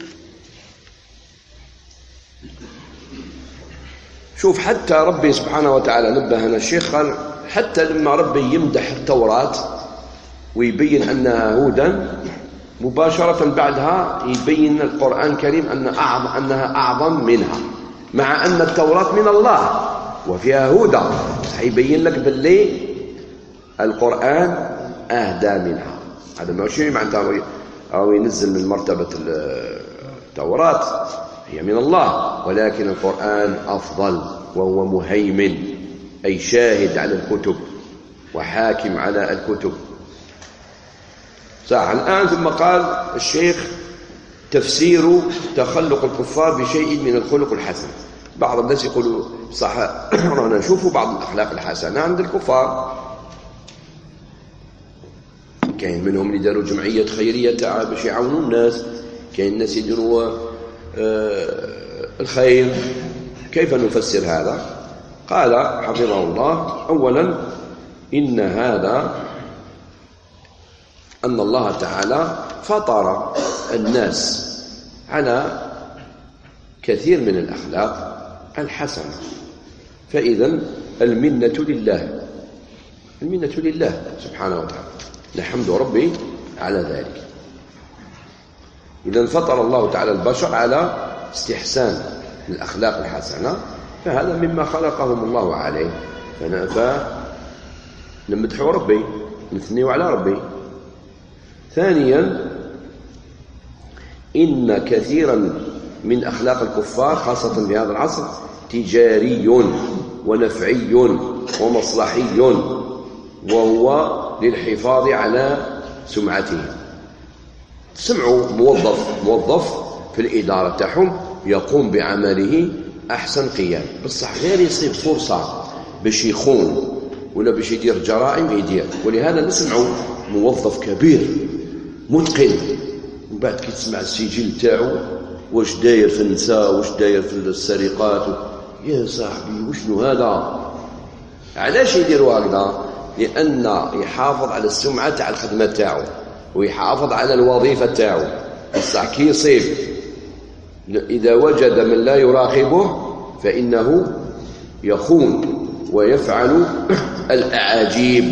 A: شوف، حتى ربي سبحانه وتعالى نبهنا. الشيخ قال: حتى لما ربي يمدح التوراة ويبين أنها هدى، مباشرة بعدها يبين القرآن الكريم أنها أعظم منها، مع أن التوراة من الله وفيها هدى. يبين لك باللي القرآن أهدى منها. هذا ماشي معناتها أو ينزل من مرتبة التوراة، هي من الله، ولكن القرآن أفضل، وهو مهيمن، أي شاهد على الكتب وحاكم على الكتب. صح. الآن ثم قال الشيخ: تفسير تخلق الكفار بشيء من الخلق الحسن. بعض الناس يقولوا: صح، رانا نشوفوا بعض الأخلاق الحسنة عند الكفار. كاين منهم اللي داروا جمعية خيرية باش يعاونوا الناس، كاين الناس يديروا الخير. كيف نفسر هذا؟ قال حفظه الله: أولا، إن هذا أن الله تعالى فطر الناس على كثير من الأخلاق الحسنة، فإذا المنة لله، المنة لله سبحانه وتعالى، نحمد ربي على ذلك. إذا فطر الله تعالى البشر على استحسان الأخلاق الحسنة، فهذا مما خلقهم الله عليه، فنمدحوا ربي، نثنيوا على ربي. ثانيا، إن كثيرا من أخلاق الكفار خاصة في هذا العصر تجاري ونفعي ومصلحي، وهو للحفاظ على سمعتهم. سمعوا موظف في الإدارة تاعهم يقوم بعمله أحسن قيام، بصح غير يصيب فرصة باش يخون ولا باش يدير جرائم يدير. ولهذا نسمعوا موظف كبير متقن، ومن بعد كي تسمع السجل تاعو واش داير في النساء، واش داير في السرقات، يا صاحبي وشنو هذا؟ علاش يديروا هكذا؟ لأن يحافظ على السمعة تاع الخدمة تاعو ويحافظ على الوظيفة تاعو. بصح كي يصيب إذا وجد من لا يراقبه فإنه يخون ويفعل الأعاجيب.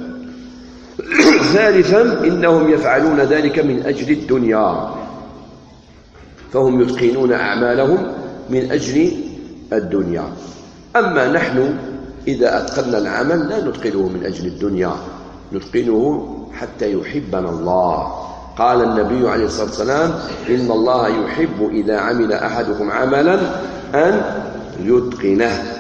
A: ثالثا، إنهم يفعلون ذلك من أجل الدنيا، فهم يتقنون أعمالهم من أجل الدنيا. أما نحن إذا أتقنا العمل لا نتقنه من أجل الدنيا، نتقنه حتى يحبنا الله. قال النبي عليه الصلاة والسلام: إن الله يحب إذا عمل أحدكم عملا أن يتقنه.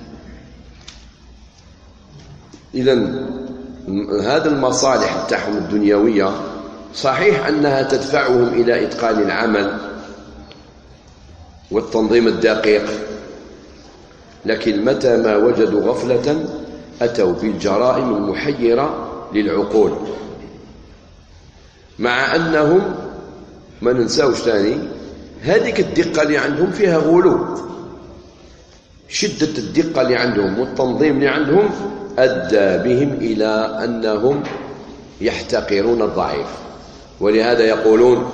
A: إذن هذه المصالح تاعهم الدنيوية صحيح أنها تدفعهم إلى إتقان العمل والتنظيم الدقيق، لكن متى ما وجدوا غفلة أتوا بالجرائم المحيرة للعقول، مع أنهم ما ننساوش ثاني هذيك الدقة اللي عندهم فيها غلو. شدة الدقة اللي عندهم والتنظيم اللي عندهم أدى بهم إلى أنهم يحتقرون الضعيف. ولهذا يقولون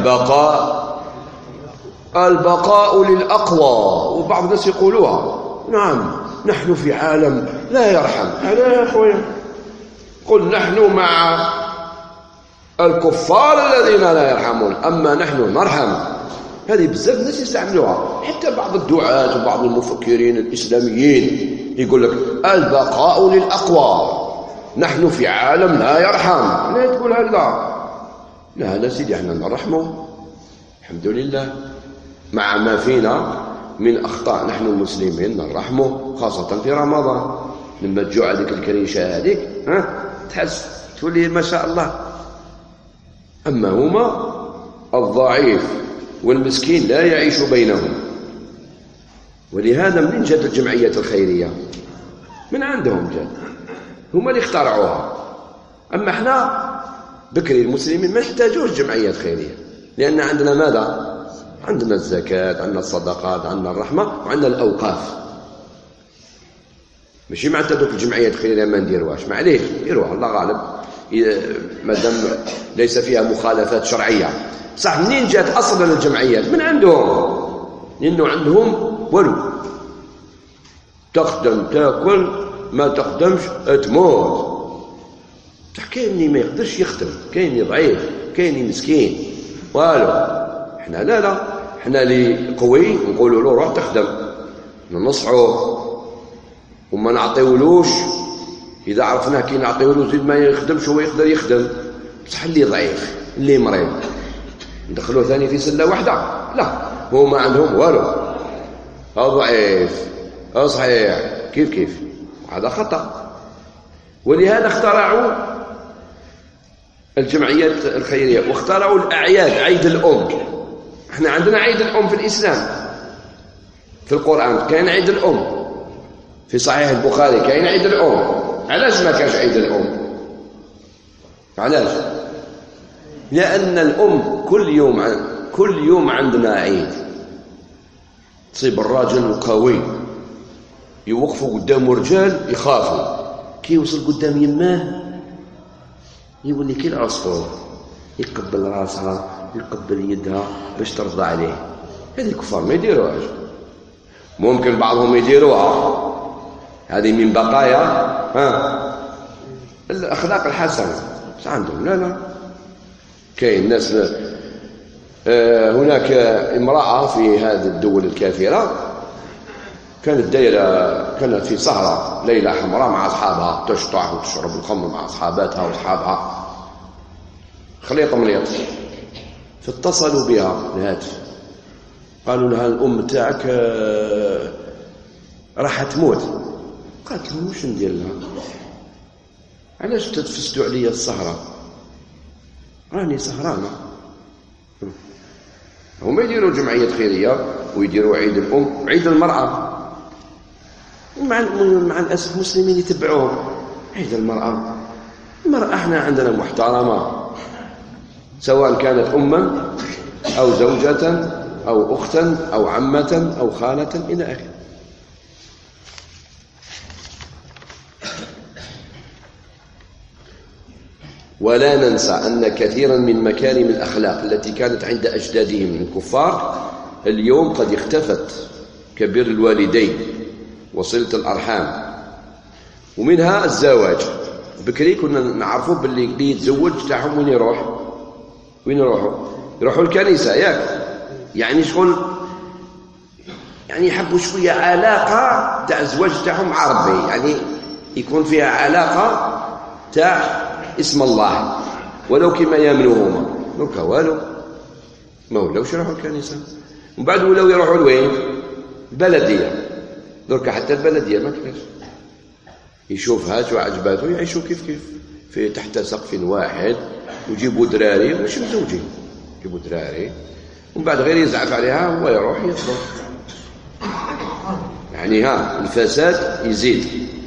A: البقاء للأقوى، وبعض الناس يقولوها. نعم، نحن في عالم لا يرحم. أنا يا أخويا قل نحن مع الكفار الذين لا يرحمون، أما نحن نرحم. هذه بزاف الناس يستعملوها، حتى بعض الدعاة وبعض المفكرين الإسلاميين يقول لك البقاء للأقوى، نحن في عالم لا يرحم. لا تقول هكذا، لا سيدي، احنا نرحمه الحمد لله مع ما فينا من أخطاء. نحن المسلمين نرحمه خاصة في رمضان، لما تجوع هذيك الكريشة هذيك تحس تولي ما شاء الله. أما هما الضعيف والمسكين لا يعيش بينهم. ولهذا منين جات الجمعيات الخيرية؟ من عندهم جات، هما اللي اخترعوها. أما احنا بكري المسلمين ما نحتاجوش جمعيات خيرية، لأن عندنا ماذا؟ عندنا الزكاة، عندنا الصدقات، عندنا الرحمة، وعندنا الأوقاف. ماشي معناتها دوك الجمعيات الخيرية ما نديروهاش، معليش نديروها الله غالب مادام ليس فيها مخالفات شرعية. صح، منين جات أصلا الجمعيات؟ من عندهم، لأنه عندهم ولو تخدم تاكل، ما تخدمش تموت. كاين اللي ما يقدرش يخدم، كاين اللي ضعيف، كاين اللي مسكين، والو. احنا لا احنا اللي قوي نقولوا له روح تخدم، ننصحوه وما نعطيولوش. إذا عرفناه كي نعطيولو زيد ما يخدمش هو يقدر يخدم. بصح اللي ضعيف اللي مريض ندخلوه ثاني في سلة واحدة؟ لا، هو ما عندهم والو، ضعيف صحيح كيف هذا خطأ. ولهذا اخترعوا الجمعيات الخيرية واخترعوا الأعياد. عيد الأم، احنا عندنا عيد الأم في الإسلام، في القرآن كاين عيد الأم، في صحيح البخاري كاين عيد الأم. علاش ما كانش عيد الأم؟ علاش؟ لأن الأم كل يوم عندنا عيد. تصيب الراجل القوي يوقفوا قدامه رجال يخافوا، كي يوصل قدام يماه يولي كي العصفور، يقبل راسها يقبل يدها باش ترضى عليه. هذه الكفار ما يديروهاش. ممكن بعضهم يديروها، هذه من بقايا الأخلاق الحسنة. بس عندهم لا كاين ناس. هناك امرأة في هذه الدول الكافرة كانت في سهرة ليلة حمراء مع أصحابها، تشطح وتشرب الخمر مع أصحاباتها وأصحابها، خليط مليط. فاتصلوا بها الهاتف، قالوا لها الأم تاعك راح تموت. قالت لهم وش ندير لها؟ علاش تتفسدوا عليا السهرة؟ راني سهرانة. هما يديروا جمعية خيرية ويديروا عيد الأم، عيد المرأة، مع الأسف المسلمين يتبعوهم. عيد المرأة احنا عندنا محترمة، سواء كانت أما أو زوجة أو أختا أو عمة أو خالة إلى آخره. ولا ننسى أن كثيرا من مكارم الأخلاق التي كانت عند أجدادهم من الكفار اليوم قد اختفت، كبر الوالدين وصلة الأرحام، ومنها الزواج. بكري كنا نعرفوا باللي اللي يتزوج تاعهم وين يروحوا الكنيسة، ياك؟ يعني شغل يعني يحبوا شوية علاقة تاع الزواج تاعهم مع ربي، يعني يكون فيها علاقة تاع اسم الله، ولو كما يامنوا هما. دوكا والو ما ولاوش يروحوا الكنيسة، ومن بعد ولاو يروحوا لوين؟ البلدية. دوكا حتى البلدية ما كاينش، يشوف هات وعجباته يعيشوا كيف في تحت سقف واحد، ويجيبوا دراري ماشي مزوجين، يجيبوا دراري ومن بعد غير يزعف عليها ويروح يطلق. يعني الفساد يزيد.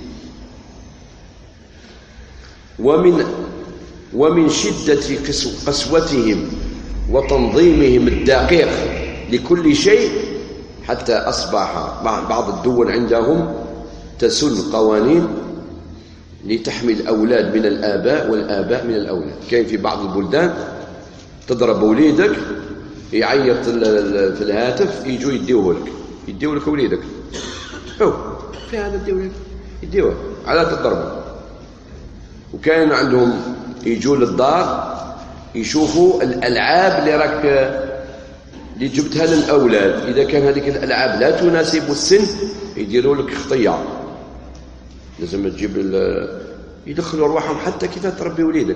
A: ومن شدة قسوتهم وتنظيمهم الدقيق لكل شيء حتى أصبح بعض الدول عندهم تسن قوانين لتحمي الأولاد من الآباء والآباء من الأولاد. كاين في بعض البلدان تضرب وليدك يعيط في الهاتف يجوا يديوه لك وليدك، في هذا يديوه على تضربه. وكان عندهم يجوا للدار يشوفوا الألعاب اللي جبتها للأولاد، إذا كان هذيك الألعاب لا تناسب السن يديروا لك خطية، لازم تجيب يدخلوا أرواحهم حتى كيف تربي وليدك.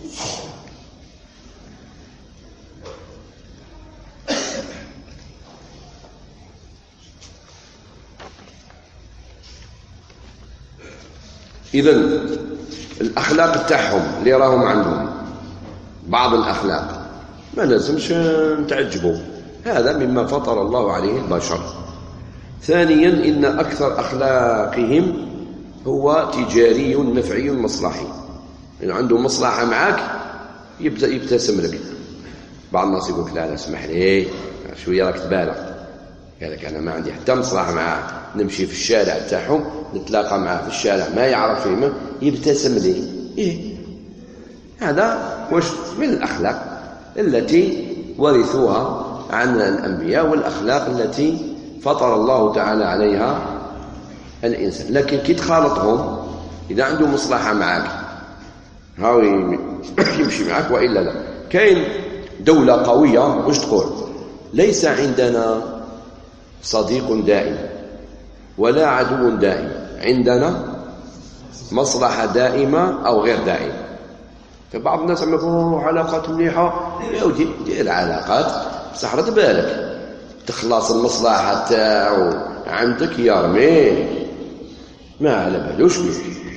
A: إذن الأخلاق تاعهم اللي راهم عندهم بعض الأخلاق ما لازمش نتعجبوا، هذا مما فطر الله عليه البشر. ثانيا إن أكثر أخلاقهم هو تجاري نفعي مصلحي، يعني عنده مصلحة معك يبتسم لك. بعض الناس يقول لا اسمح لي شوية راك تبالغ، قال لك أنا ما عندي حتى مصلحة معاه، نمشي في الشارع تاعهم نتلاقى معاه في الشارع ما يعرف فيما يبتسم لي. هذا واش من الأخلاق التي ورثوها عن الأنبياء والأخلاق التي فطر الله تعالى عليها الإنسان. لكن كي تخالطهم إذا عنده مصلحة معك هاو يمشي معك وإلا لا. كاين دولة قوية واش تقول؟ ليس عندنا صديق دائم ولا عدو دائم، عندنا مصلحة دائمة أو غير دائمة. فبعض الناس عم يقولوا علاقات مليحة، يا ودي دير علاقات بصح رد بالك تخلص المصلحة تاعو عندك يرميه ما على بالوش بيه.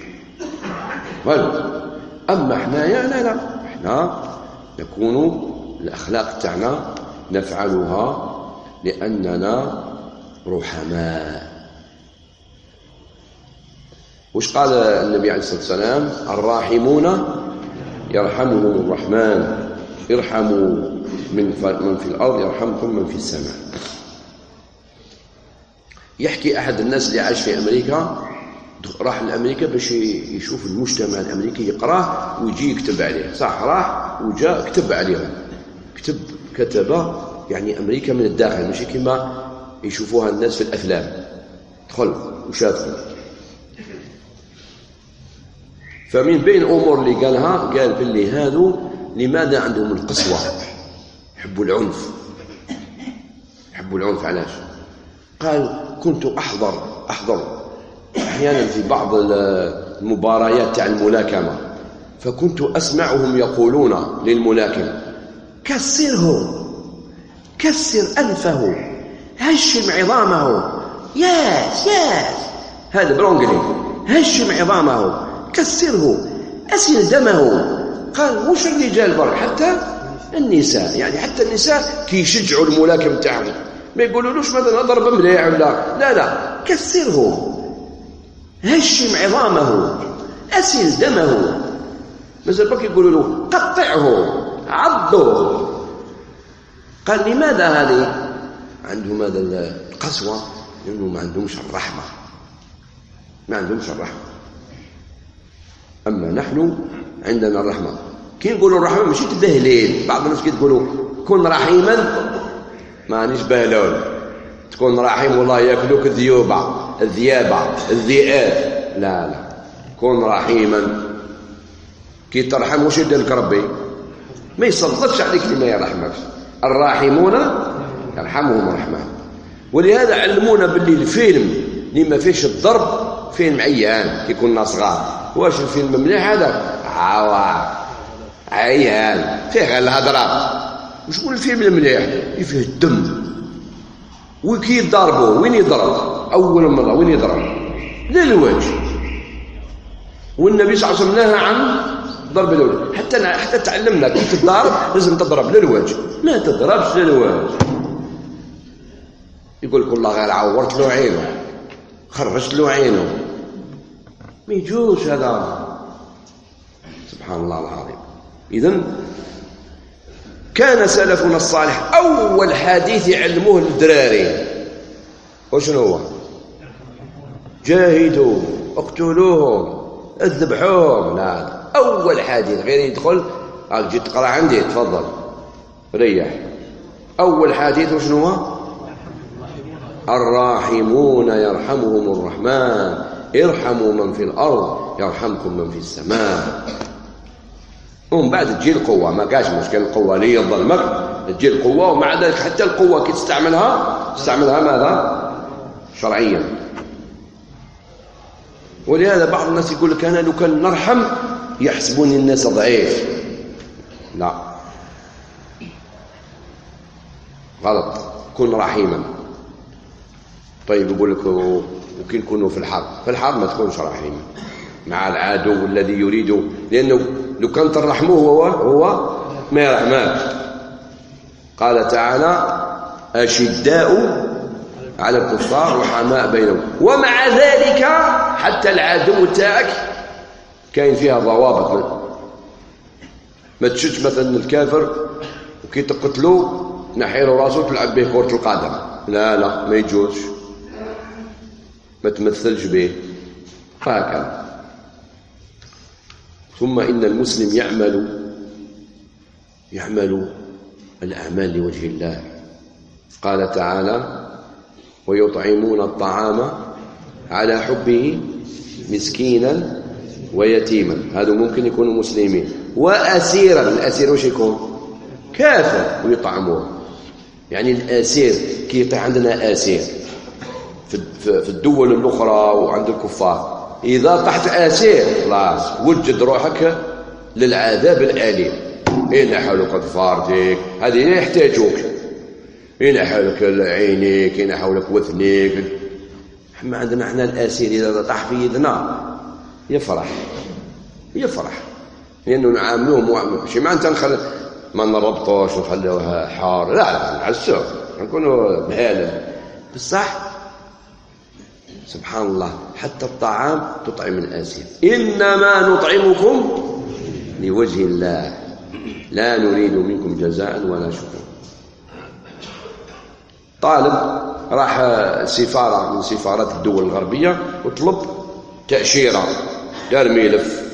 A: أما حنايا لا احنا نكون الأخلاق تاعنا نفعلها لأننا رحماء. وش قال النبي عليه الصلاة والسلام؟ الراحمون يرحمهم الرحمن، ارحموا من في الأرض يرحمكم من في السماء. يحكي أحد الناس اللي عاش في أمريكا، راح لأمريكا باش يشوف المجتمع الأمريكي يقراه ويجي يكتب عليه. صح، راح وجاء كتب عليهم، كتب يعني أمريكا من الداخل، مش كما يشوفوها الناس في الأفلام. دخل وشافوا فمن بين الأمور اللي قالها قال باللي هادو لماذا عندهم القسوة، يحبوا العنف. يحبوا العنف علاش؟ قال كنت أحضر أحيانا في بعض المباريات تاع الملاكمة، فكنت أسمعهم يقولون للملاكم كسره، كسر أنفه، هشم عظامه، ياس هذا برونجلي، هشم عظامه، كسره، أسل دمه. قال مش الرجال برك، حتى النساء، يعني حتى النساء كي يشجعوا الملاكم تاعهم ما يقولولوش مثلا اضرب مليح ولا لا، كسره، هشم عظامه، أسل دمه. مازال بك يقولوا له قطعه، عضه. قال لماذا هذه عندهم هذا القسوة؟ لأنه ما عندهمش الرحمة، ما عندهمش الرحمة. أما نحن عندنا الرحمة. كي نقولوا الرحمة ماشي تبهليل. بعض الناس كي تقولوا كن رحيما مانيش بهلول، تكون رحيم والله ياكلوك الذئاب. لا كن رحيما. كي ترحم وش يدير لك ربي؟ ما يسلطش عليك لما يرحمك. الراحمون يرحمهم الرحمن. ولهذا علمونا باللي الفيلم اللي ما فيش الضرب فيلم عيان كي كنا صغار. واش الفيلم مليح هذا؟ عيان فيه غير الهضرات. وش هو الفيلم المليح؟ اللي فيه الدم. وكي يضربوا وين يضرب؟ أول مرة وين يضرب؟ للوجه. والنبي صلى الله عليه وسلم نهى عن ضرب الوجه. حتى تعلمنا كي تضرب لازم تضرب للوجه، ما تضربش للوجه. يقول لك والله غير عورت له عينه، خرجت له عينه، ما يجوز هذا. سبحان الله العظيم. إذن كان سلفنا الصالح أول حديث يعلموه للدراري وشنو هو؟ جاهدوا، اقتلوهم، اذبحوهم. لا، أول حديث غير يدخل جيت تقرأ عندي تفضل ريح. أول حديث وشنو هو؟ الراحمون يرحمهم الرحمن ارحموا من في الأرض يرحمكم من في السماء. ومن بعد تجي القوة، ما كاش مشكل القوة اللي يظلمك، تجي القوة. ومع ذلك حتى القوة كي تستعملها ماذا؟ شرعيا. ولهذا بعض الناس يقول لك أنا لو كان نرحم يحسبوني الناس ضعيف. لا، غلط. كن رحيما. طيب يقول لك وكي نكونوا في الحرب ما تكونش رحيما مع العدو الذي يريد، لأنه لو كان ترحموه هو ما يرحمك. قال تعالى أشداء على الكفار رحماء بينهم. ومع ذلك حتى العدو تاعك كاين فيها ضوابط. ما تشدش مثلا الكافر وكي تقتلو نحيرو راسو تلعب به كرة القدم. لا ما يجوز، ما تمثلش به هكذا. ثم إن المسلم يعمل الأعمال لوجه الله. قال تعالى ويطعمون الطعام على حبه مسكينا ويتيما. هذا ممكن يكونوا مسلمين. وأسيرا. الأسير وش يكون؟ كافر ويطعموه. يعني الأسير كي يطيح عندنا أسير في الدول الأخرى وعند الكفار، إذا طحت أسير خلاص وجد روحك للعذاب الأليم. ينحوا لك أظفارك، هذه يحتاجوك، ينحوا لك عينيك، ينحوا لك وثنيك. أما عندنا احنا الأسير إذا طاح في يدنا يفرح لأنه نعاملوه ماشي معناتها ما نربطوش ونخلوها حار. لا نعسوه، نكونوا بهالا بصح. سبحان الله. حتى الطعام تطعم الآسير. إنما نطعمكم لوجه الله لا نريد منكم جزاء ولا شكرا. طالب راح سفارة من سفارات الدول الغربية وطلب تأشيرة، دار ملف.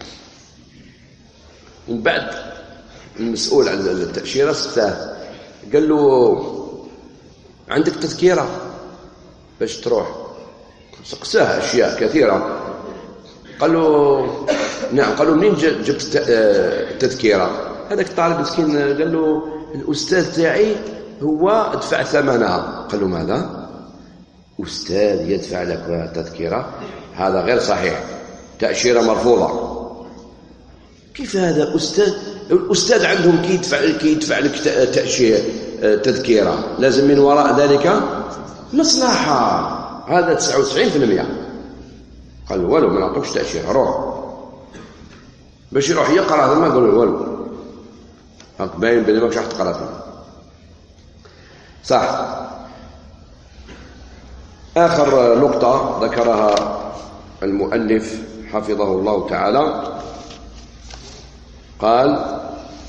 A: من بعد المسؤول عن التأشيرة سأله، قال له عندك تذكرة باش تروح؟ سقساه أشياء كثيرة. قال له نعم. قالوا منين جبت التذكرة؟ هذاك الطالب مسكين قال له الأستاذ تاعي هو دفع ثمنها. قال له ماذا؟ أستاذ يدفع لك تذكرة؟ هذا غير صحيح، تأشيرة مرفوضة. كيف هذا أستاذ؟ الأستاذ عندهم كي يدفع لك تذكرة لازم من وراء ذلك مصلحة. هذا 99%. قال له والو ما نعطوكش تأشيرة، روح. باش يروح يقرأ هذا ما قالوا له والو، هاك باين بلي ماكش راح تقرأ. صح. آخر نقطة ذكرها المؤلف حفظه الله تعالى قال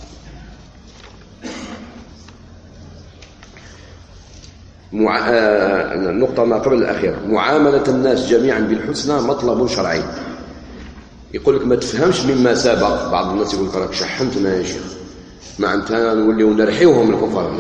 A: النقطة ما قبل الأخيرة: معاملة الناس جميعا بالحسنى مطلب شرعي. يقول لك ما تفهمش مما سبق. بعض الناس يقول لك راك شحنتنا يا شيخ، ما أنتنا نوليو نرحيوهم الكفار.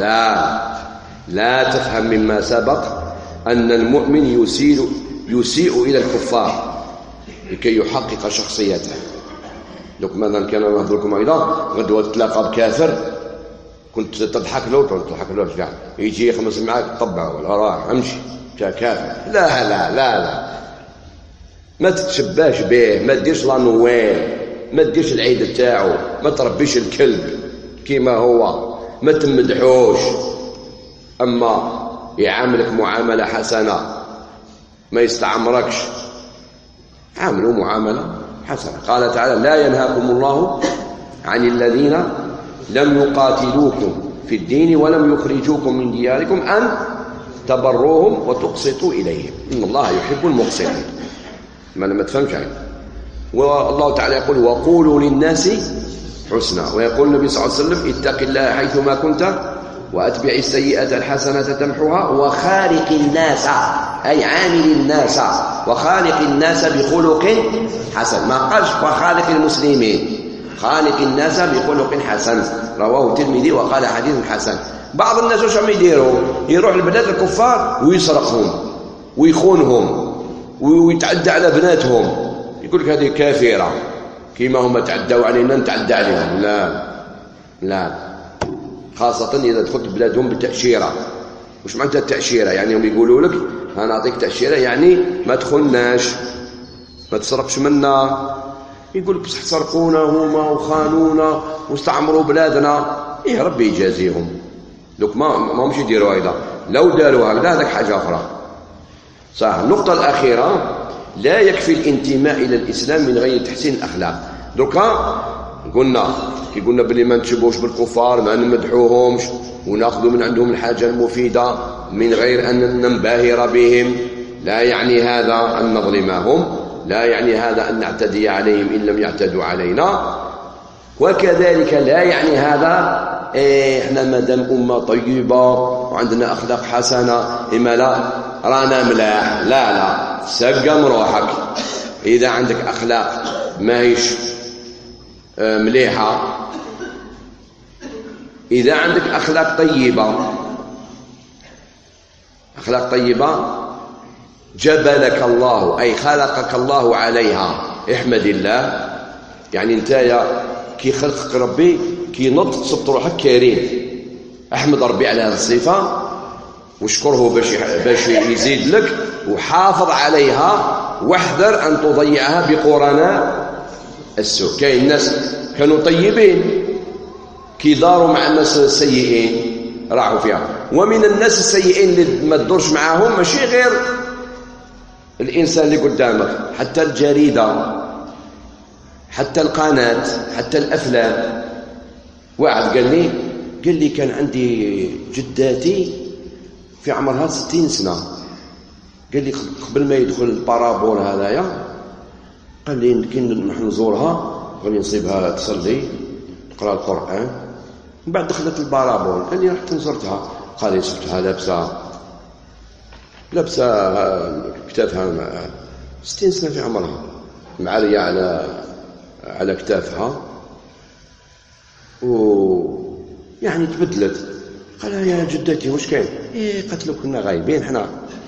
A: لا تفهم مما سبق أن المؤمن يسيء إلى الكفار لكي يحقق شخصيته. دوك مثلا كان نهضر لكم أيضا غدوة تلاقى بكافر كنت تضحك له كاع يجي يخمس معاك طبعه ولا راح امشي كافر. لا ما تتشباش به، ما تديرش لا نوال، ما تديرش العيد تاعو، ما تربيش الكلب كيما هو، ما تمدحوش. اما يعاملك معامله حسنه، ما يستعمركش، عاملوا معامله حسنه. قال تعالى: لا ينهاكم الله عن الذين لم يقاتلوكم في الدين ولم يخرجوكم من دياركم أن تبروهم وتقسطوا إليهم إن الله يحب المقسطين. ما تفهمش عنه. والله تعالى يقول: وقولوا للناس حسنا. ويقول النبي صلى الله عليه وسلم: اتق الله حيثما كنت وأتبع السيئة الحسنة تمحها وخالق الناس، أي عامل الناس، وخالق الناس بخلق حسن. ما قالش وخالق المسلمين، خالق الناس بخلق حسن. رواه الترمذي وقال حديث حسن. بعض الناس واش راهم يديروا؟ يروح لبلاد الكفار ويسرقهم ويخونهم ويتعدى على بناتهم. يقول لك هذه كافرة، كيما هم تعدوا علينا نتعدى عليهم. لا، خاصة إذا دخلت بلادهم بالتأشيرة. وش معناتها التأشيرة؟ يعني هم يقولوا لك هنعطيك تأشيرة، يعني ما تخوناش، ما تسرقش منا. يقول لك بصح سرقونا هما وخانونا واستعمروا بلادنا. إيه ربي يجازيهم. دوك ما همش يديروا هيدا. لو داروا هكذا هذاك حاجة أخرى. صح. النقطة الأخيرة: لا يكفي الانتماء إلى الإسلام من غير تحسين الأخلاق. دوكا قلنا بلي ما نتشبهوش بالكفار، ما نمدحوهمش وناخذوا من عندهم الحاجة المفيدة من غير أن ننبهر بهم. لا يعني هذا أن نظلمهم، لا يعني هذا أن نعتدي عليهم إن لم يعتدوا علينا. وكذلك لا يعني هذا إحنا مادام أمة طيبة وعندنا أخلاق حسنة إما لا رانا ملاح. لا سقم روحك. إذا عندك أخلاق ماهيش مليحة، إذا عندك أخلاق طيبة جبلك الله، أي خلقك الله عليها، احمد الله. يعني انت كي خلقك ربي كي نط تصبت روحك كريم، احمد ربي على هذه الصفة واشكره باش يزيد لك، وحافظ عليها واحذر أن تضيعها بقرناء السوء. كاين الناس كانوا طيبين كي داروا مع الناس السيئين راحوا فيها. ومن الناس السيئين اللي ما تدورش معاهم ماشي غير الإنسان اللي قدامك، حتى الجريدة، حتى القناة، حتى الأفلام. واحد قال لي كان عندي جداتي في عمرها 60 سنة. قال لي قبل ما يدخل البارابول هذايا، قال لي كي نروح نزورها قال لي نصيبها تصلي تقرأ القرآن، من بعد دخلت البارابول. قال لي رحت نزرتها، قال لي شفتها لابسة كتافها 60 سنة في عمرها، معرية على كتافها، يعني تبدلت. قال يا جدتي وش كاين؟ قالت له كنا غايبين، احنا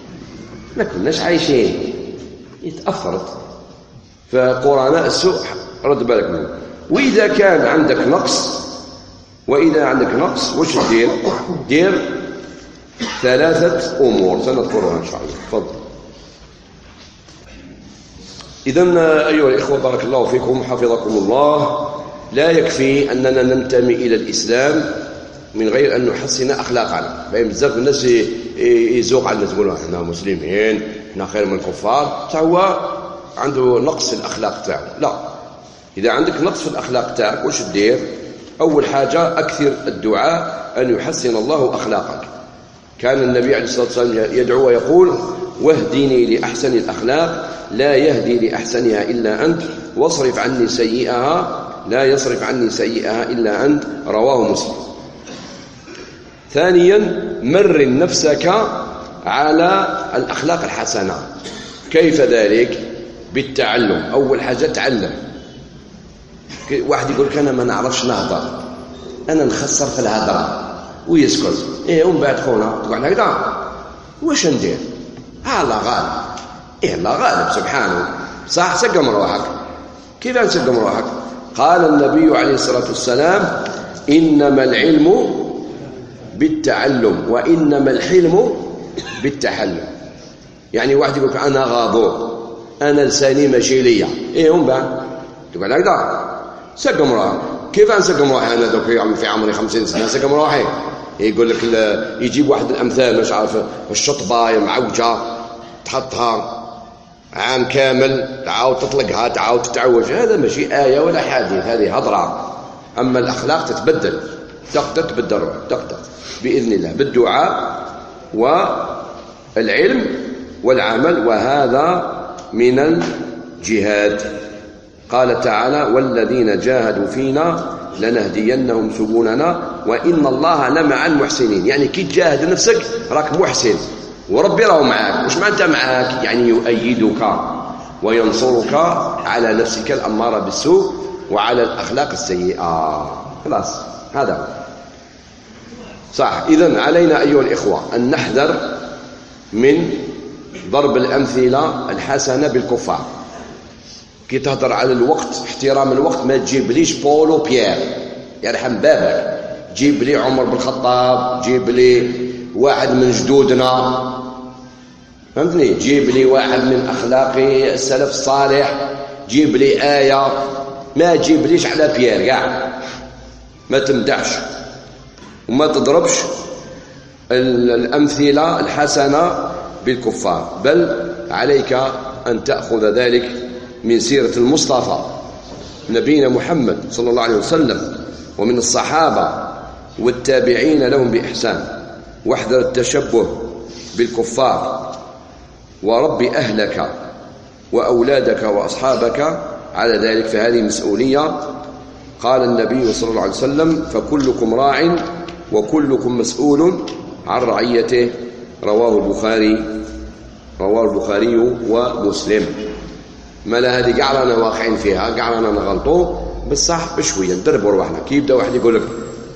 A: ما كناش عايشين. يتأثرت. فقرناء السوء رد بالك منه. وإذا كان عندك نقص، وش تدير؟ دير 3 أمور سنذكرها إن شاء الله. تفضل. إذن أيها الإخوة بارك الله فيكم حفظكم الله، لا يكفي أننا ننتمي إلى الإسلام من غير أن نحسن أخلاقنا. فهم بزاف الناس يزوق على الناس يقولوا احنا مسلمين، احنا خير من الكفار، هو عنده نقص في الأخلاق تاعه. لا، إذا عندك نقص في الأخلاق تاعك وش تدير؟ أول حاجة أكثر الدعاء أن يحسن الله أخلاقك. كان النبي عليه الصلاة والسلام يدعو ويقول: واهدني لأحسن الأخلاق لا يهدي لأحسنها إلا أنت، واصرف عني سيئها لا يصرف عني سيئها إلا أنت. رواه مسلم. ثانيا مرن نفسك على الأخلاق الحسنة. كيف ذلك؟ بالتعلم. أول حاجة تعلم. واحد يقول لك أنا ما نعرفش نهضر، أنا نخسر في الهضرة ويسكت. ومن بعد خونا تقعد هكذا واش ندير؟ الله غالب. الله غالب سبحانه. صح، سقم روحك. كيف نسقم روحك؟ قال النبي عليه الصلاة والسلام: إنما العلم بالتعلم وإنما الحلم بالتحلم. يعني واحد يقول أنا غاضب، أنا لساني ماشي ليا، ومن بعد تقعد هكذا سقم روحك. كيف نسقم روحي أنا دوك في عمري 50 سنة نسقم روحي؟ يقول لك يجيب واحد الأمثال مش عارف الشطبة معوجة تحطها عام كامل، تعاود تطلقها، تعاود تتعوج. هذا ماشي آية ولا حديث، هذه هضرة. أما الأخلاق تتبدل، تقدر تبدل روحك، تقدر بإذن الله بالدعاء والعلم والعمل، وهذا من الجهاد. قال تعالى: والذين جاهدوا فينا لنهدينهم سبلنا وإن الله لمع المحسنين. يعني كي تجاهد نفسك راك محسن وربي راه معاك. وش معناتها معاك؟ يعني يؤيدك وينصرك على نفسك الأمارة بالسوء وعلى الأخلاق السيئة. خلاص، هذا صح. إذن علينا أيها الإخوة أن نحذر من ضرب الأمثلة الحسنة بالكفار. كي تهضر على الوقت، احترام الوقت، ما تجيب ليش بولو بيير يرحم بابك، جيب لي عمر بن الخطاب، جيب لي واحد من جدودنا، فهمتني؟ جيب لي واحد من أخلاق السلف الصالح، جيب لي آية، ما تجيب ليش على بيير كاع. ما تمدحش وما تضربش الأمثلة الحسنة بالكفار، بل عليك أن تأخذ ذلك من سيرة المصطفى نبينا محمد صلى الله عليه وسلم ومن الصحابة والتابعين لهم بإحسان. واحذر التشبه بالكفار، ورب أهلك وأولادك وأصحابك على ذلك، فهذه مسؤولية. قال النبي صلى الله عليه وسلم: فكلكم راع وكلكم مسؤول عن رعيته. رواه البخاري ومسلم. ما لا هذه قاع رانا واقعين فيها، قاع رانا نغلطوا بالصح بشويه، ندربوا روحنا. كي يبدا واحد يقول لك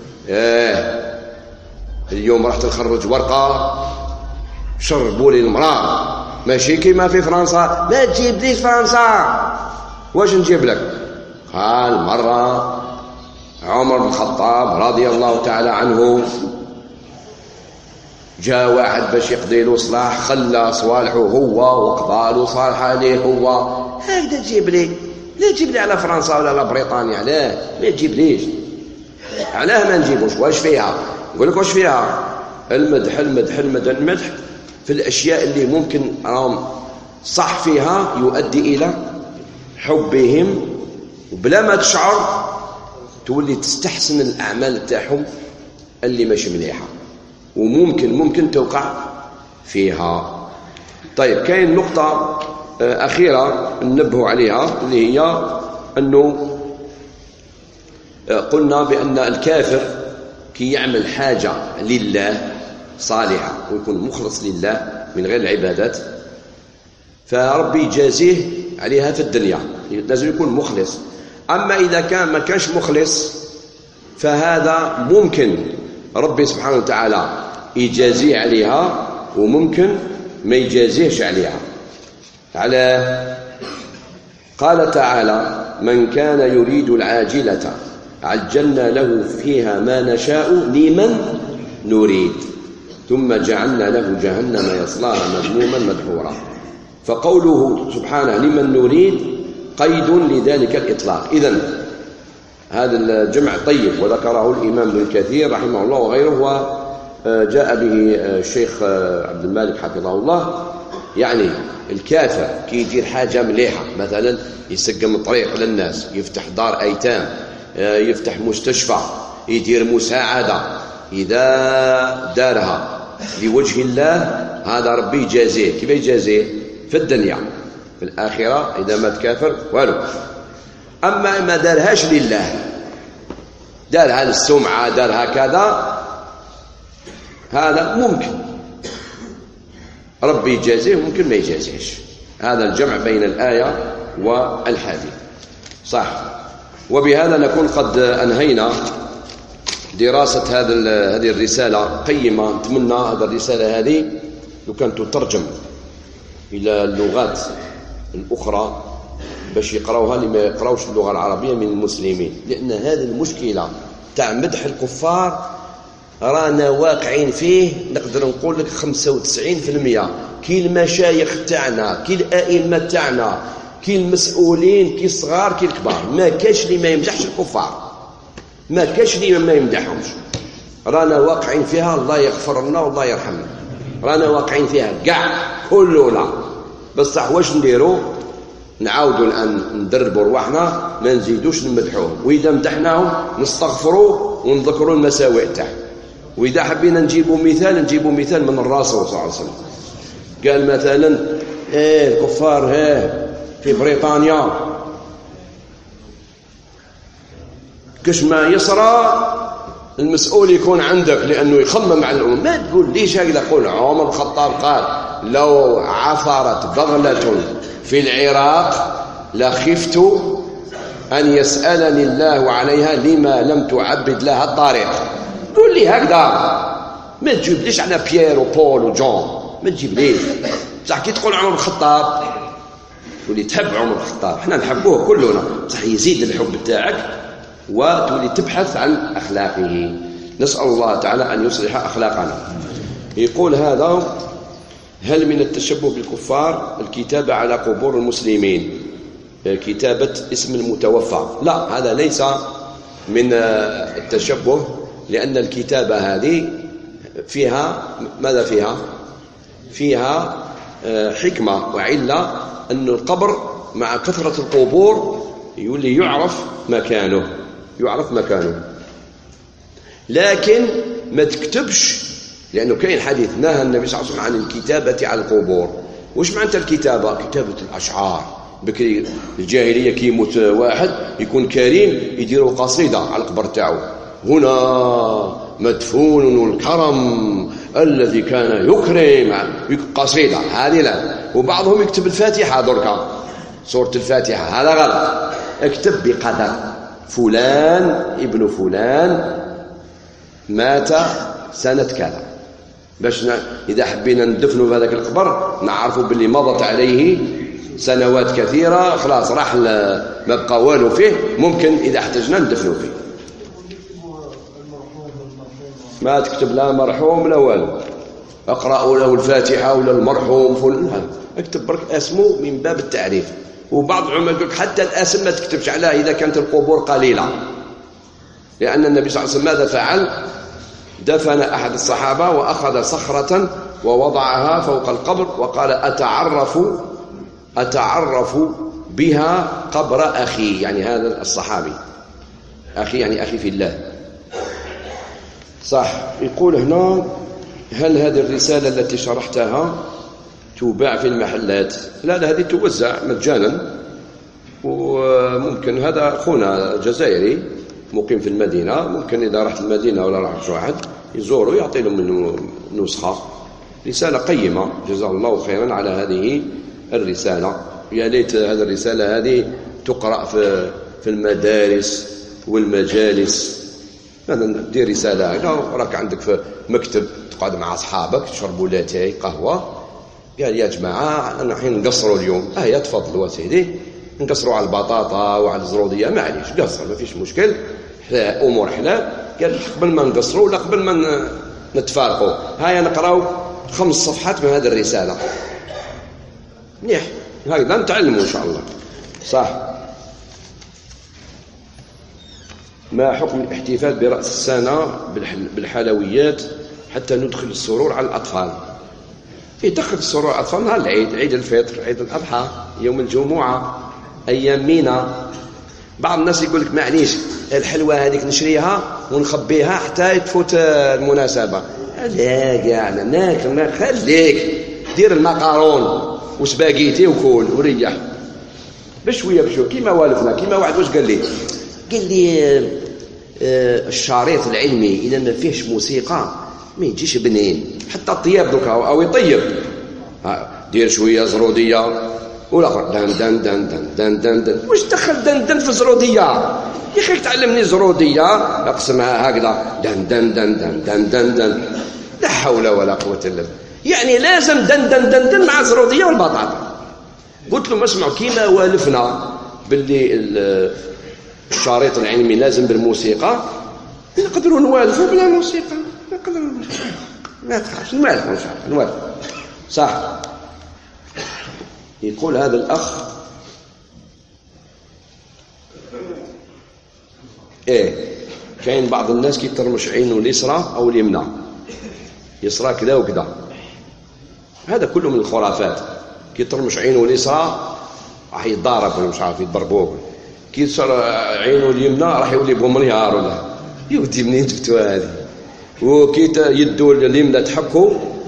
A: اليوم رحت نخرج ورقه شربوا لي المراه، ماشي كيما في فرنسا، ما تجيب ليش فرنسا، واش نجيب لك؟ قال مره عمر بن الخطاب رضي الله تعالى عنه جاء واحد باش يقضي له صلاح، خلى صوالحه هو وقضى له صالح عليه هو. هكذا تجيب لي؟ لا تجيب لي على فرنسا ولا على بريطانيا، علاه ما تجيب ليش؟ علاه ما نجيبوش؟ واش فيها؟ نقول لك واش فيها؟ المدح في الأشياء اللي ممكن صح فيها يؤدي إلى حبهم، وبلا ما تشعر تولي تستحسن الأعمال تاعهم اللي ماشي مليحة، وممكن توقع فيها. طيب، كاين نقطة أخيرة ننبه عليها، اللي هي أنه قلنا بأن الكافر كي يعمل حاجة لله صالحة ويكون مخلص لله من غير العبادات، فربي يجازيه عليها في الدنيا، لازم يكون مخلص. أما إذا كان ما كانش مخلص فهذا ممكن ربي سبحانه وتعالى يجازيه عليها، وممكن ما يجازيهش عليها. قال تعالى: من كان يريد العاجلة عجلنا له فيها ما نشاء لمن نريد ثم جعلنا له جهنم يصلاها مذموما مدحورا. فقوله سبحانه لمن نريد قيد لذلك الإطلاق. إذن هذا الجمع طيب وذكره الإمام ابن كثير رحمه الله وغيره، وجاء به الشيخ عبد المالك حفظه الله. يعني الكافر كي يدير حاجة مليحة، مثلا يسقم الطريق للناس، يفتح دار أيتام، يفتح مستشفى، يدير مساعدة، إذا دارها لوجه الله هذا ربي يجازيه. كيف يجازيه؟ في الدنيا، في الآخرة إذا مات كافر والو. أما ما دارهاش لله، دارها للسمعة، دارها كذا، هذا ممكن ربي يجازيه ممكن ما يجازيش. هذا الجمع بين الآية والحديث صح. وبهذا نكون قد أنهينا دراسة هذه الرسالة قيمة. نتمنى هذه الرسالة هذه لو كانت تترجم إلى اللغات الأخرى باش يقراوها اللي ما يقراوش اللغة العربية من المسلمين، لأن هذه المشكلة تاع مدح الكفار رانا واقعين فيه. نقدر نقول لك 95% كي المشايخ تاعنا، كي الائمه تاعنا، كي المسؤولين، كي الصغار كي الكبار، ما كاش اللي ما يمدحش الكفار، ما كاش اللي ما يمدحهمش. رانا واقعين فيها، الله يغفر لنا والله يرحمنا، رانا واقعين فيها كاع كلنا. بصح واش نديروا؟ نعاودوا الان ندربوا رواحنا ما نزيدوش نمدحوهم، واذا مدحناهم نستغفروا ونذكروا المساوئ تاعهم. وإذا حبينا نجيبوا مثال من الرسول صلى الله عليه وسلم. قال مثلا الكفار في بريطانيا كش ما يصرى المسؤول يكون عندك لأنه يخمم على الأمم. ما تقول ليش هكذا؟ قول عمر الخطاب قال لو عثرت بغلة في العراق لخفت أن يسألني الله عليها لما لم تعبد لها الطريق. قول لي هكذا، ما تجيب ليش على بيير وبول وجون، ما تجيب ليش. بصح كي تقول عمر الخطاب تولي تحب عمر الخطاب، احنا نحبوه كلنا، بصح يزيد الحب تاعك وتولي تبحث عن أخلاقه. نسأل الله تعالى أن يصلح أخلاقنا. يقول هذا: هل من التشبه بالكفار الكتابة على قبور المسلمين، كتابة اسم المتوفى؟ لا، هذا ليس من التشبه، لأن الكتابة هذه فيها ماذا؟ فيها حكمة وعلة، أن القبر مع كثرة القبور يولي يعرف مكانه. لكن ما تكتبش، لأنه كاين حديث نهى النبي صلى الله عليه وسلم عن الكتابة على القبور. وش معنى الكتابة؟ كتابة الأشعار. بكري الجاهلية كي يموت واحد يكون كريم يديروا قصيدة على القبر تاعو: هنا مدفون الكرم الذي كان يكرم، قصيدة هذه لا. وبعضهم يكتب الفاتحة دركا، سورة الفاتحة، هذا غلط. اكتب بقدر فلان ابن فلان مات سنة كذا، باش إذا حبينا ندفنوا في هذاك القبر نعرفوا باللي مضت عليه سنوات كثيرة، خلاص راح ما بقى والو فيه، ممكن إذا احتجنا ندفنوا فيه. ما تكتب لا مرحوم لا والو، اقرأوا له الفاتحة ولا المرحوم فلان، اكتب برك اسمه من باب التعريف. وبعض العلماء يقول حتى الاسم ما تكتبش عليها إذا كانت القبور قليلة، لأن النبي صلى الله عليه وسلم ماذا فعل؟ دفن أحد الصحابة وأخذ صخرة ووضعها فوق القبر وقال: أتعرف بها قبر أخي، يعني هذا الصحابي أخي يعني أخي في الله. صح. يقول هنا: هل هذه الرسالة التي شرحتها تباع في المحلات؟ لا، هذه توزع مجانا، وممكن هذا أخونا جزائري مقيم في المدينة، ممكن إذا رحت المدينة ولا رحت واحد يزوروا يعطي لهم منه نسخة. رسالة قيمة، جزاه الله خيرا على هذه الرسالة. يا ليت هذه الرسالة هذه تقرأ في المدارس والمجالس. مثلا دير رسالة هنا، راك عندك في مكتب تقعد مع أصحابك تشربوا لاتاي قهوة، قال: يا جماعة أنا حين نقصروا اليوم، تفضلوا سيدي، نقصروا على البطاطا وعلى الزروديه، معليش قصر ما فيش مشكل، امور حلال. قال قبل ما نقصروا ولا قبل ما نتفارقوا هيا نقراو 5 صفحات من هذه الرساله مليح، هكذا نتعلموا ان شاء الله. صح. ما حكم الاحتفال برأس السنة بالحلويات حتى ندخل السرور على الأطفال؟ يدخل السرور على الأطفال نهار العيد، عيد الفطر، عيد الأضحى، يوم الجمعة، أيام مينا. بعض الناس يقول لك معليش الحلوة هذيك نشريها ونخبيها حتى تفوت المناسبة. لا كاع ناكل، خليك دير المقارون وسباغيتي وكول وريح بشويه بشويه كيما والفنا. كيما واحد واش قال لي الشريط العلمي اذا ما فيهش موسيقى ما يجيش بنين، حتى الطياب دوكا او يطيب. دير شويه زروديه والاخر دن دن دن دن دن دن دن. واش دخل دن دن في الزروديه يا اخي؟ تعلمني زروديه اقسمها هكذا دن دن دن دن دن دن دن. لا حول ولا قوه الا بالله. يعني لازم دن دن دن دن مع الزروديه والبطاطا. قلت لهم اسمعوا كيما والفنا باللي الشريط العلمي لازم بالموسيقى، نقدروا نوالفوا بلا موسيقى، نقدروا ما تخافش نوالفوا ان شاء الله نوالفوا. صح. يقول هذا الأخ كاين بعض الناس كيترمش عينه اليسرى أو اليمنى، يسرى كذا وكذا، هذا كله من الخرافات. كيترمش عينه اليسرى راح يتضارب ولا مش عارف يضربوه، كيصير عينه اليمنى راح يولي بومريار ولا يودي منين جبتوها هذه. وكيت يدو اليمنى تحكوا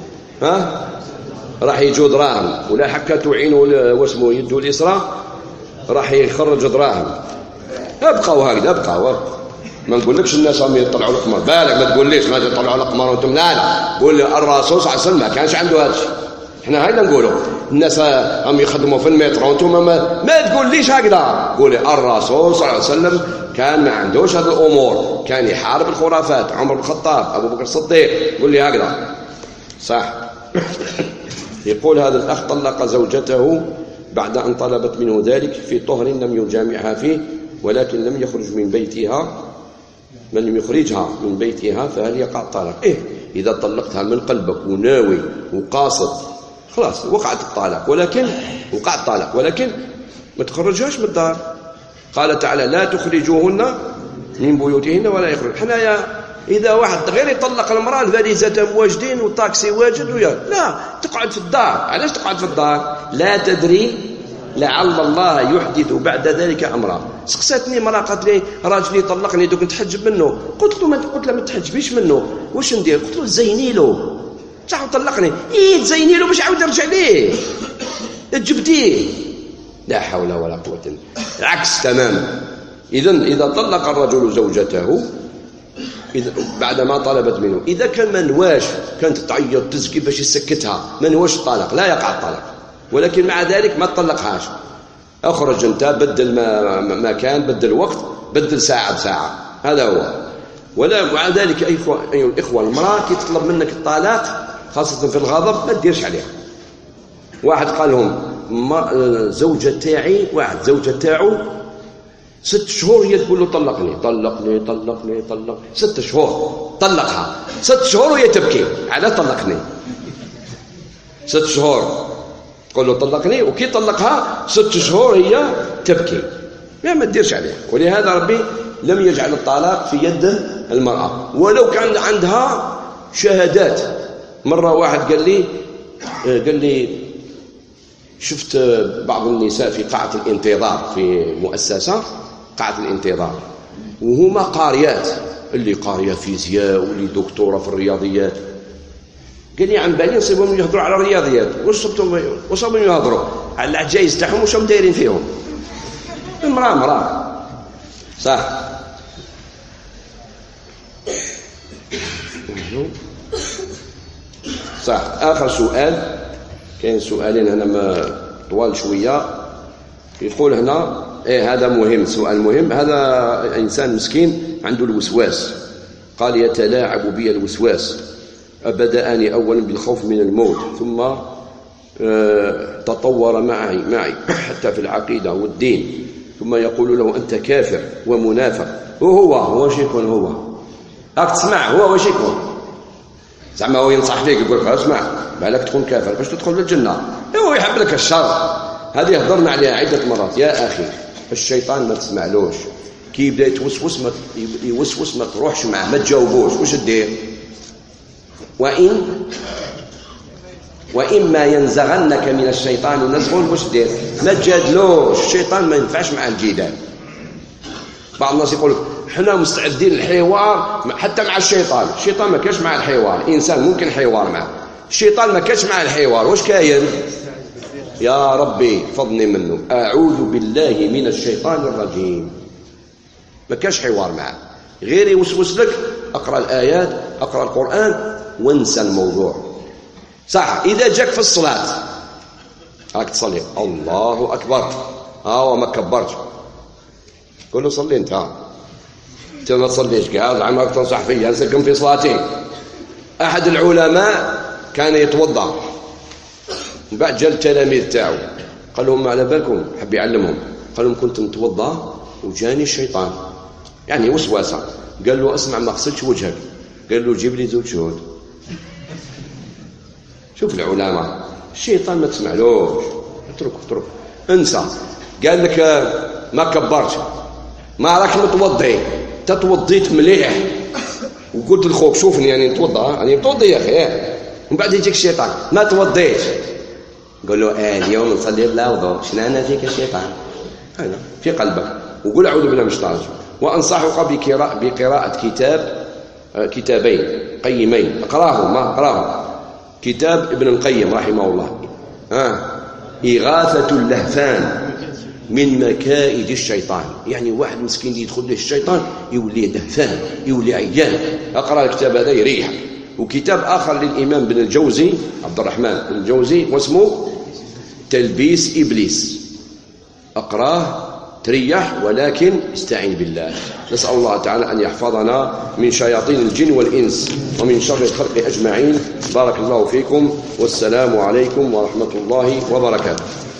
A: راح يجوا دراهم، ولا حكاتو عينه واسمو يدو اليسرى راح يخرج دراهم. ابقوا هكذا ابقوا. ما نقولكش الناس راهم يطلعوا القمر، بالك ما تقوليش ما تطلعوا القمر وانتم لا قول الرسول صلى الله عليه وسلم ما كانش عنده هذا الشيء. احنا هاي نقولوا الناس راهم يخدموا في المترو وانتم ما تقوليش هكذا. قولي الرسول صلى الله عليه وسلم كان ما عندوش هذه الامور، كان يحارب الخرافات. عمر بن الخطاب، ابو بكر الصديق، قول لي هكذا. صح. يقول هذا الأخ طلق زوجته بعد أن طلبت منه ذلك في طهر لم يجامعها فيه، ولكن لم يخرج من بيتها، لم يخرجها من بيتها، فهل يقع الطلاق؟ إذا طلقتها من قلبك وناوي وقاصد خلاص وقعت الطلاق، ولكن وقع الطلاق، ولكن ما تخرجهاش من الدار. قال تعالى لا تخرجوهن من بيوتهن ولا يخرج. حنايا إذا واحد غير يطلق المرأة الفاليزة واجدين والطاكسي واجد لا تقعد في الدار. علاش تقعد في الدار؟ لا تدري لعل الله يحدث بعد ذلك أمرا. سقساتني مرأة قالت لي راجلي طلقني دوك نتحجب منه. قلت له ما تحجبيش منه، واش ندير؟ قلت له زيني له، صح طلقني تزيني له باش يعاود يرجع ليه، تجبديه. لا حول ولا قوة إلا بالله. العكس تماما. إذا طلق الرجل زوجته بعدما طلبت منه، إذا كان ما نواش كانت تعيط تزكي باش يسكتها، ما نواش الطلاق، لا يقع الطلاق، ولكن مع ذلك ما تطلقهاش. اخرج انت، بدل ما كان، بدل وقت، بدل ساعة بساعة، هذا هو. ولا مع ذلك أيها الإخوة المرأة كي تطلب منك الطلاق خاصة في الغضب ما تديرش عليها. واحد قال لهم زوجة تاعي، واحد زوجة تاعو 6 شهور هي تقول له طلقني طلقني طلقني طلق، 6 شهور طلقها، 6 شهور وهي تبكي على طلقني. 6 شهور تقول له طلقني، وكي طلقها 6 شهور هي تبكي، ما تديرش عليها. ولهذا ربي لم يجعل الطلاق في يد المرأة، ولو كان عندها شهادات. مرة واحد قال لي شفت بعض النساء في قاعة الانتظار في مؤسسة، قاعة الانتظار، وهما قاريات، اللي قارية فيزياء واللي دكتورة في الرياضيات. قال لي عن بالي نصيبهم يهضروا على الرياضيات، واش راهم يهضروا على العجائز تاعهم، واش راهم دايرين فيهم. المرأة صح. صح. آخر سؤال، كاين سؤالين هنا ما طوال شوية. يقول هنا هذا مهم، سؤال مهم. هذا إنسان مسكين عنده الوسواس، قال يتلاعب بي الوسواس، بدأني أولا بالخوف من الموت، ثم تطور معي حتى في العقيدة والدين، ثم يقول له أنت كافر ومنافق، وهو واش يكون؟ هو راك تسمع هو واش يكون؟ زعما هو ينصح فيك يقول لك اسمع بالك تكون كافر باش تدخل للجنة، هو يحب لك الشر. هذه هضرنا عليها عدة مرات يا أخي. الشيطان ما تسمعلوش، كي يبدا يوسوس ما تروحش معه، ما تجاوبوش. واش دير؟ وإما ينزغنك من الشيطان نزغ، واش دير؟ ما تجادلوش، الشيطان ما ينفعش مع الجدال. بعض الناس يقول لك حنا مستعدين للحوار حتى مع الشيطان. الشيطان ما كاش مع الحوار، الإنسان ممكن حوار معه، الشيطان ما كاش مع الحوار. واش كاين؟ يا ربي فضني منه، أعوذ بالله من الشيطان الرجيم. ما كاش حوار معه، غير يوسوس لك. أقرأ الآيات، أقرأ القرآن وانسى الموضوع. صح، إذا جاك في الصلاة راك تصلي الله أكبر، وما كبرتش، قول له صلي انت ما تصليش، قاعد عمرك تنصح فيا انسكم في صلاتي. أحد العلماء كان يتوضأ، من بعد جاء التلاميذ تاعو قال لهم ما على بالكم، حب يعلمهم، قال لهم كنت متوضأ وجاني الشيطان يعني وسواسة، قال له اسمع ما غسلتش وجهك، قال له جيب لي زوج شهود. شوف العلماء، الشيطان ما تسمعلوش، اترك انسى. قال لك ما كبرت، ما راك متوضي، تتوضيت مليح وقلت لخوك شوفني يعني نتوضا، يعني توضي يا اخي، ومن بعد يجيك الشيطان ما توضيت، قول له اليوم نصلي بلا وضوء، شنو انا فيك الشيطان هذا في قلبك، وقول اعوذ بالله من الشيطان الرجيم. وانصحك بقراءة كتابين قيمين، اقراهم. كتاب ابن القيم رحمه الله، إغاثة اللهفان من مكائد الشيطان، يعني واحد مسكين يدخل له الشيطان يولي لهفان، يولي عيان، اقرأ الكتاب هذا يريح. وكتاب آخر للإمام ابن الجوزي، عبد الرحمن بن الجوزي، واسمه تلبيس إبليس، أقراه تريح، ولكن استعين بالله. نسأل الله تعالى أن يحفظنا من شياطين الجن والإنس ومن شر الخلق أجمعين. بارك الله فيكم، والسلام عليكم ورحمة الله وبركاته.